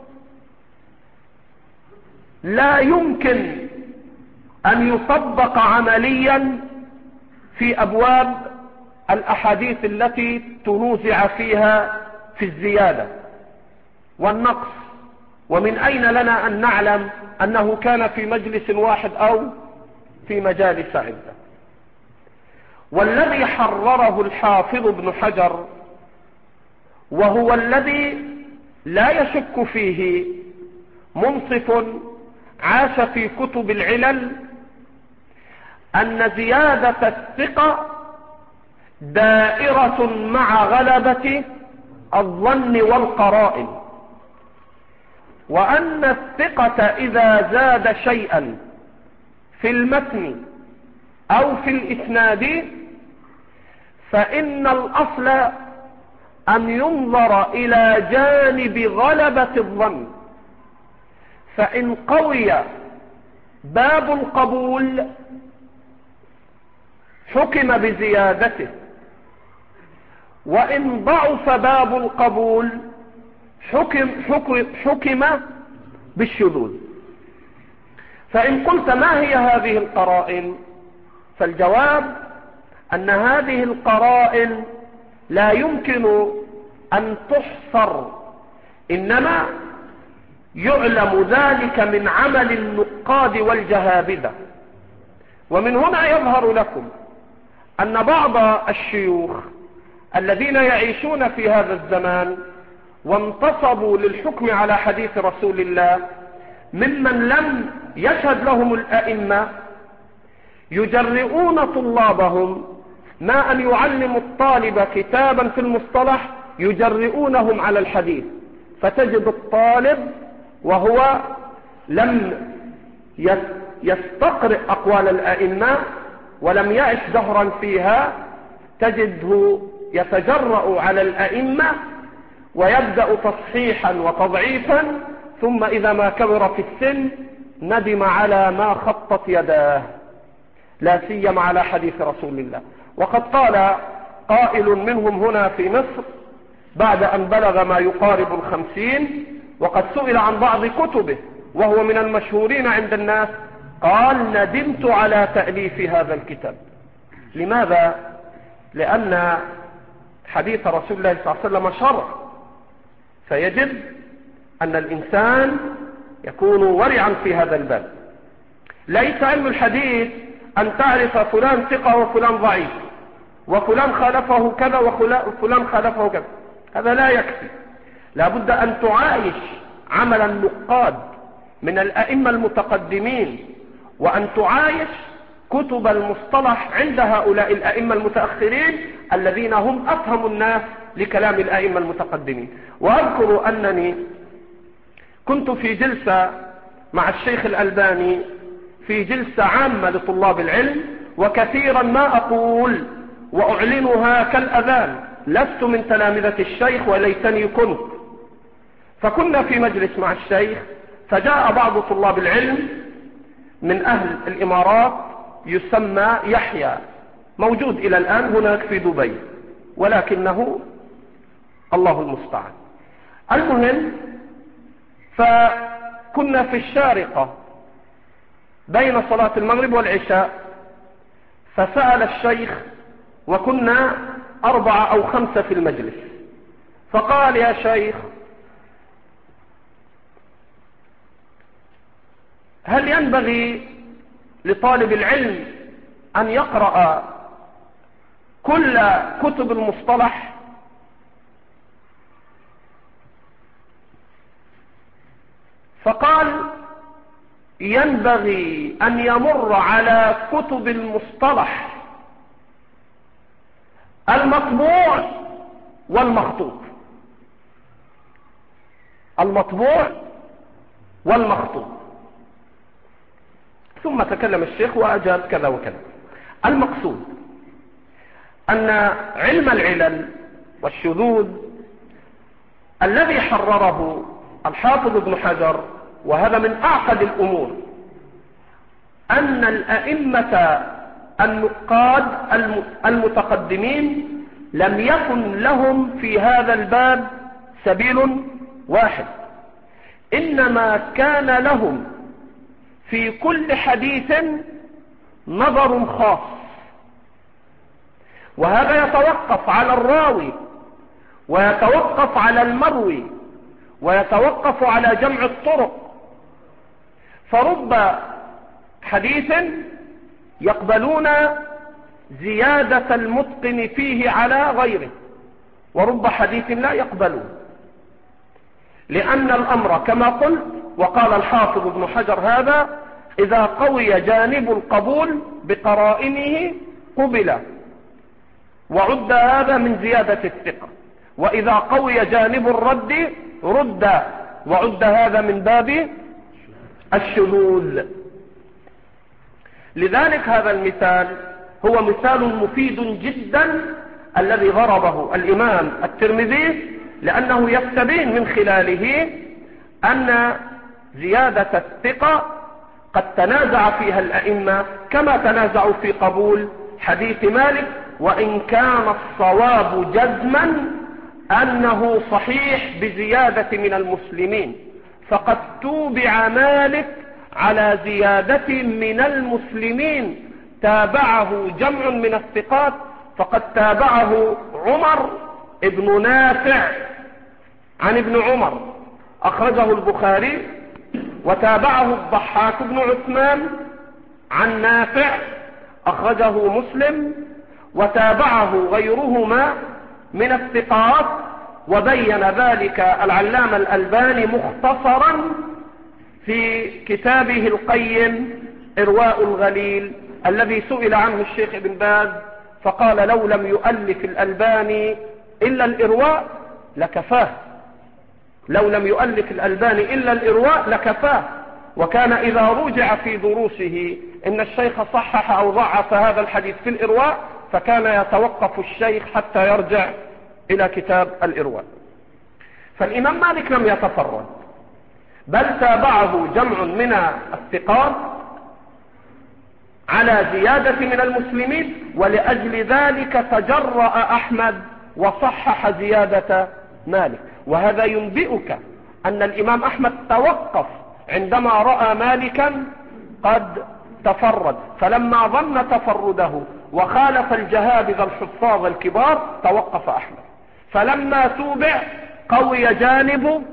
لا يمكن أن يطبق عمليا في أبواب الأحاديث التي تنوزع فيها في الزيادة والنقص. ومن أين لنا أن نعلم أنه كان في مجلس واحد أو في مجالس عدة؟ والذي حرره الحافظ ابن حجر، وهو الذي لا يشك فيه منصف عاش في كتب العلل، أن زيادة الثقة دائرة مع غلبة الظن والقرائن، وأن الثقة إذا زاد شيئا في المتن أو في الإسناد فإن الأصل أن ينظر إلى جانب غلبة الظن، فإن قوي باب القبول حكم بزيادته، وإن ضعف باب القبول حكم بالشذوذ. فإن قلت ما هي هذه القرائن؟ فالجواب أن هذه القرائن لا يمكن أن تحصر، إنما يعلم ذلك من عمل النقاد والجهابذة. ومن هنا يظهر لكم أن بعض الشيوخ الذين يعيشون في هذا الزمان وانتصبوا للحكم على حديث رسول الله ممن لم يشهد لهم الأئمة يجرؤون طلابهم، ما أن يعلموا الطالب كتابا في المصطلح يجرؤونهم على الحديث، فتجد الطالب وهو لم يستقرئ أقوال الأئمة ولم يعش دهرا فيها، تجده يتجرأ على الأئمة ويبدأ تصحيحا وتضعيفا، ثم إذا ما كبر في السن ندم على ما خطت يداه، لا سيما على حديث رسول الله. وقد قال قائل منهم هنا في مصر بعد أن بلغ ما يقارب 50، وقد سئل عن بعض كتبه وهو من المشهورين عند الناس، قال: ندمت على تأليف هذا الكتاب. لماذا؟ لأن حديث رسول الله صلى الله عليه وسلم شرع، فيجب أن الإنسان يكون ورعا في هذا الباب. ليس علم الحديث أن تعرف فلان ثقة وفلان ضعيف وفلان خالفه كذا وفلان خالفه كذا، هذا لا يكفي. لابد أن تعايش عمل النقاد من الأئمة المتقدمين، وأن تعايش كتب المصطلح عند هؤلاء الأئمة المتأخرين الذين هم أفهم الناس لكلام الأئمة المتقدمين. وأذكر أنني كنت في جلسة مع الشيخ الألباني، في جلسة عامة لطلاب العلم، وكثيرا ما أقول وأعلنها كالأذان: لست من تلامذة الشيخ وليتني كنت. فكنا في مجلس مع الشيخ، فجاء بعض طلاب العلم من أهل الإمارات يسمى يحيى، موجود إلى الآن هناك في دبي، ولكنه الله المستعان. المهم، فكنا في الشارقة بين صلاة المغرب والعشاء، فسأل الشيخ، وكنا 4 أو 5 في المجلس، فقال: يا شيخ، هل ينبغي لطالب العلم أن يقرأ كل كتب المصطلح، فقال ينبغي أن يمر على كتب المصطلح المطبوع والمخطوط، المطبوع والمخطوط. ثم تكلم الشيخ وأجاب كذا وكذا. المقصود أن علم العلل والشذوذ الذي حرره الحافظ ابن حجر، وهذا من أعقد الأمور، أن الأئمة النقاد المتقدمين لم يكن لهم في هذا الباب سبيل واحد، إنما كان لهم في كل حديث نظر خاص، وهذا يتوقف على الراوي ويتوقف على المروي ويتوقف على جمع الطرق. فرب حديث يقبلون زيادة المتقن فيه على غيره، ورب حديث لا يقبلون، لأن الأمر كما قلت وقال الحافظ ابن حجر هذا: إذا قوي جانب القبول بقرائنه قبل، وعد هذا من زيادة الثقة، وإذا قوي جانب الرد رد، وعد هذا من باب الشذوذ. لذلك هذا المثال هو مثال مفيد جدا الذي ضربه الإمام الترمذي، لأنه يستبين من خلاله أن زيادة الثقة قد تنازع فيها الأئمة كما تنازعوا في قبول حديث مالك، وإن كان الصواب جزما أنه صحيح بزيادة من المسلمين، فقد توبع مالك على زيادة من المسلمين تابعه جمع من الثقات، فقد تابعه عمر ابن نافع عن ابن عمر أخرجه البخاري، وتابعه الضحاك بن عثمان عن نافع أخرجه مسلم، وتابعه غيرهما من الثقات، وبين ذلك العلامة الألباني مختصرا في كتابه القيم إرواء الغليل، الذي سئل عنه الشيخ ابن باز فقال: لو لم يؤلف الألباني إلا الإرواء لكفاه، لو لم يؤلف الألباني إلا الإرواء لكفاه. وكان إذا رجع في دروسه إن الشيخ صحح أو ضعف هذا الحديث في الإرواء، فكان يتوقف الشيخ حتى يرجع إلى كتاب الإرواء. فالإمام مالك لم يتفرد، بل تابعه جمع من الثقات على زيادة من المسلمين، ولأجل ذلك تجرأ أحمد وصحح زيادة مالك. وهذا ينبئك أن الإمام أحمد توقف عندما رأى مالكا قد تفرد، فلما ظن تفرده وخالف الجهابذة الحفاظ الكبار توقف أحمد. فلما توبع قوي جانب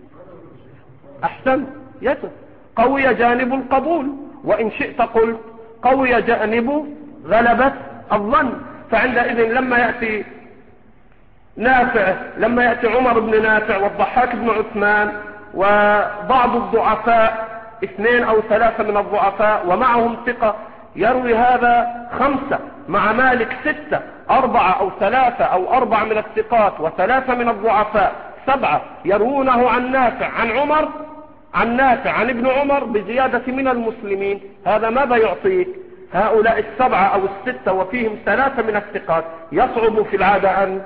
أحسن يسر قوي جانب القبول، وإن شئت قلت قوي جانب غلبة الظن. فعندئذ لما يأتي نافع، لما يأتي عمر بن نافع والضحاك بن عثمان وبعض الضعفاء 2 أو 3 من الضعفاء ومعهم ثقة، يروي هذا 5 مع مالك 6، 4 أو 3 أو 4 من الثقات و3 من الضعفاء 7 يروونه عن نافع عن عمر عن نافع عن ابن عمر بزيادة من المسلمين. هذا ماذا يعطيك؟ هؤلاء 7 أو 6 وفيهم 3 من الثقات يصعب في العادة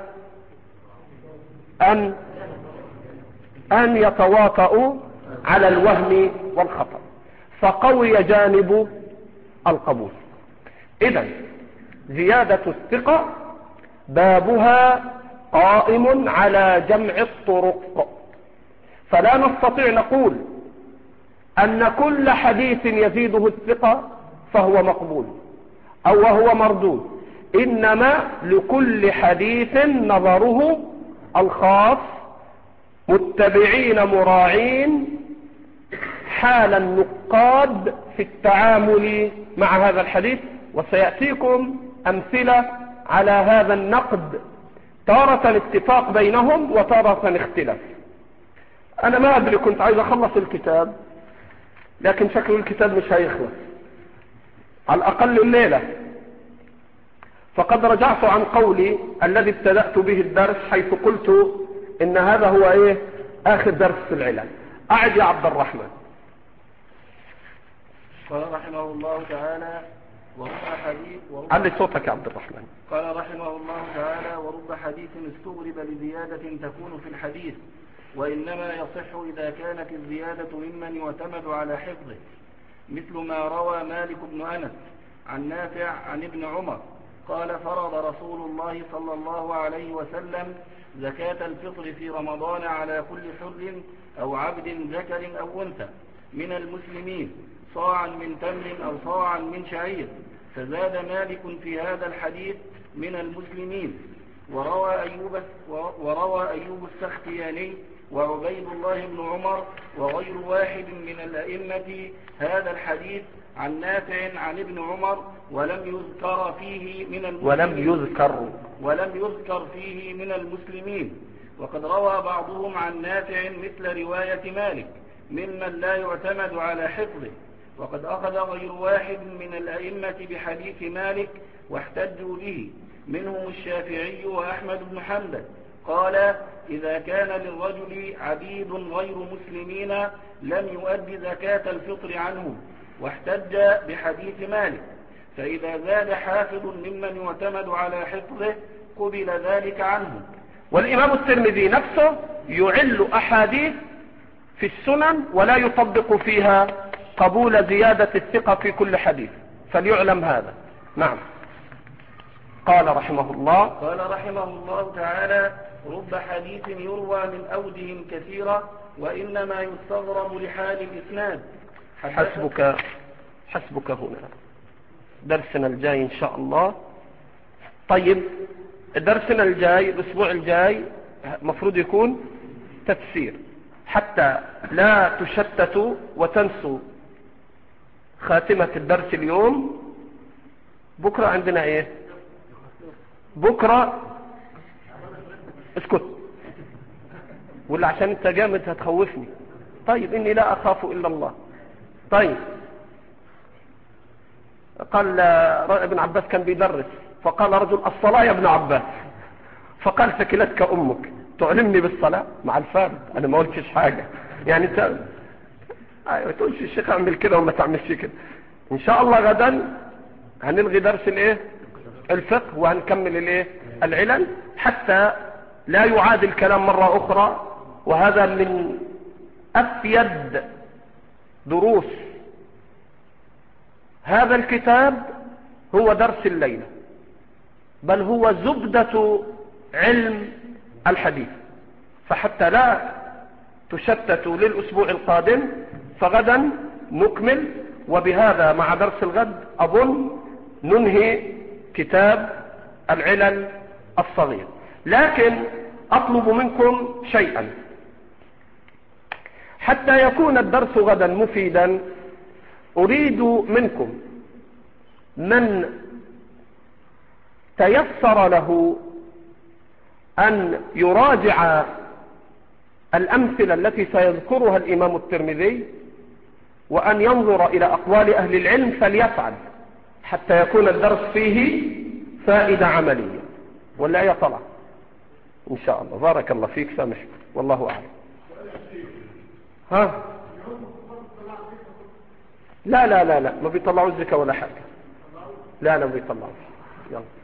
أن يتواطؤوا على الوهم والخطأ، فقوي جانب القبول. إذن زيادة الثقة بابها قائم على جمع الطرق، فلا نستطيع نقول أن كل حديث يزيده الثقة فهو مقبول أو وهو مردود، إنما لكل حديث نظره الخاص، متبعين مراعين حال النقاد في التعامل مع هذا الحديث، وسيأتيكم أمثلة على هذا النقد، تارة اتفاق بينهم وتارة اختلاف. أنا ما أدري، كنت عايز أخلص الكتاب لكن شكل الكتاب مش هيخلص على الأقل الليلة، فقد رجعت عن قولي الذي ابتدأت به الدرس، حيث قلت إن هذا هو آخر درس في العلل. أعد يا عبد الرحمن. قال رحمه الله تعالى ورب حديث علي صوتك يا عبد الرحمن. قال رحمه الله تعالى ورب حديث استغرب لزيادة تكون في الحديث، وإنما يصح إذا كانت الزيادة ممن يعتمد على حفظه، مثل ما روى مالك بن أنس عن نافع عن ابن عمر قال فرض رسول الله صلى الله عليه وسلم زكاة الفطر في رمضان على كل حر أو عبد ذكر أو أنثى من المسلمين صاعا من تمر أو صاعا من فزاد مالك في هذا الحديث من المسلمين. وروى أيوب السختياني وعبيد الله بن عمر وغير واحد من الأئمة هذا الحديث عن نافع عن ابن عمر ولم يذكر فيه من المسلمين. وقد روى بعضهم عن نافع مثل رواية مالك ممن لا يعتمد على حفظه. وقد أخذ غير واحد من الأئمة بحديث مالك واحتجوا به، منهم الشافعي وأحمد بن حنبل. قال إذا كان للرجل عبيد غير مسلمين لم يؤد زكاة الفطر عنهم، واحتج بحديث مالك. فإذا زاد حافظ ممن يعتمد على حفظه قبل ذلك عنه. والإمام الترمذي نفسه يعل أحاديث في السنن ولا يطبق فيها قبول زيادة الثقة في كل حديث، فليعلم هذا. نعم. قال رحمه الله تعالى رب حديث يروى من أوجه كثيرة وإنما يستغرب لحال الإسناد. حسبك هنا، درسنا الجاي إن شاء الله. طيب، درسنا الجاي الأسبوع الجاي مفروض يكون تفسير، حتى لا تشتتوا وتنسوا خاتمة الدرس اليوم. بكرة عندنا بكرة اسكت، ولا عشان انت جامد هتخوفني؟ طيب، اني لا اخاف الا الله. طيب، قال ابن عباس كان بيدرس، فقال رجل الصلاة يا ابن عباس، فقال ثكلتك امك تعلمني بالصلاة مع الفارد. انا ما قلتش حاجة، يعني انت ما تقولش الشيخ اعمل كده وما تعملش كده. ان شاء الله غدا هنلغي درس الفقه وهنكمل العلل، حتى لا يعاد الكلام مرة اخرى. وهذا من افيد دروس هذا الكتاب، هو درس الليلة، بل هو زبدة علم الحديث. فحتى لا تشتتوا للأسبوع القادم، فغدا نكمل. وبهذا مع درس الغد أظن ننهي كتاب العلل الصغير. لكن أطلب منكم شيئا حتى يكون الدرس غدا مفيدا. أريد منكم من تيسر له أن يراجع الأمثلة التي سيذكرها الإمام الترمذي، وأن ينظر إلى أقوال أهل العلم فليفعل، حتى يكون الدرس فيه فائدة عملية. ولا يا طلع إن شاء الله. بارك الله فيك، سامحك، والله أعلم. لا لا لا لا، ما بيطلعوا الزكاة ولا حاجة. لا لا، ما بيطلعوا. يلا.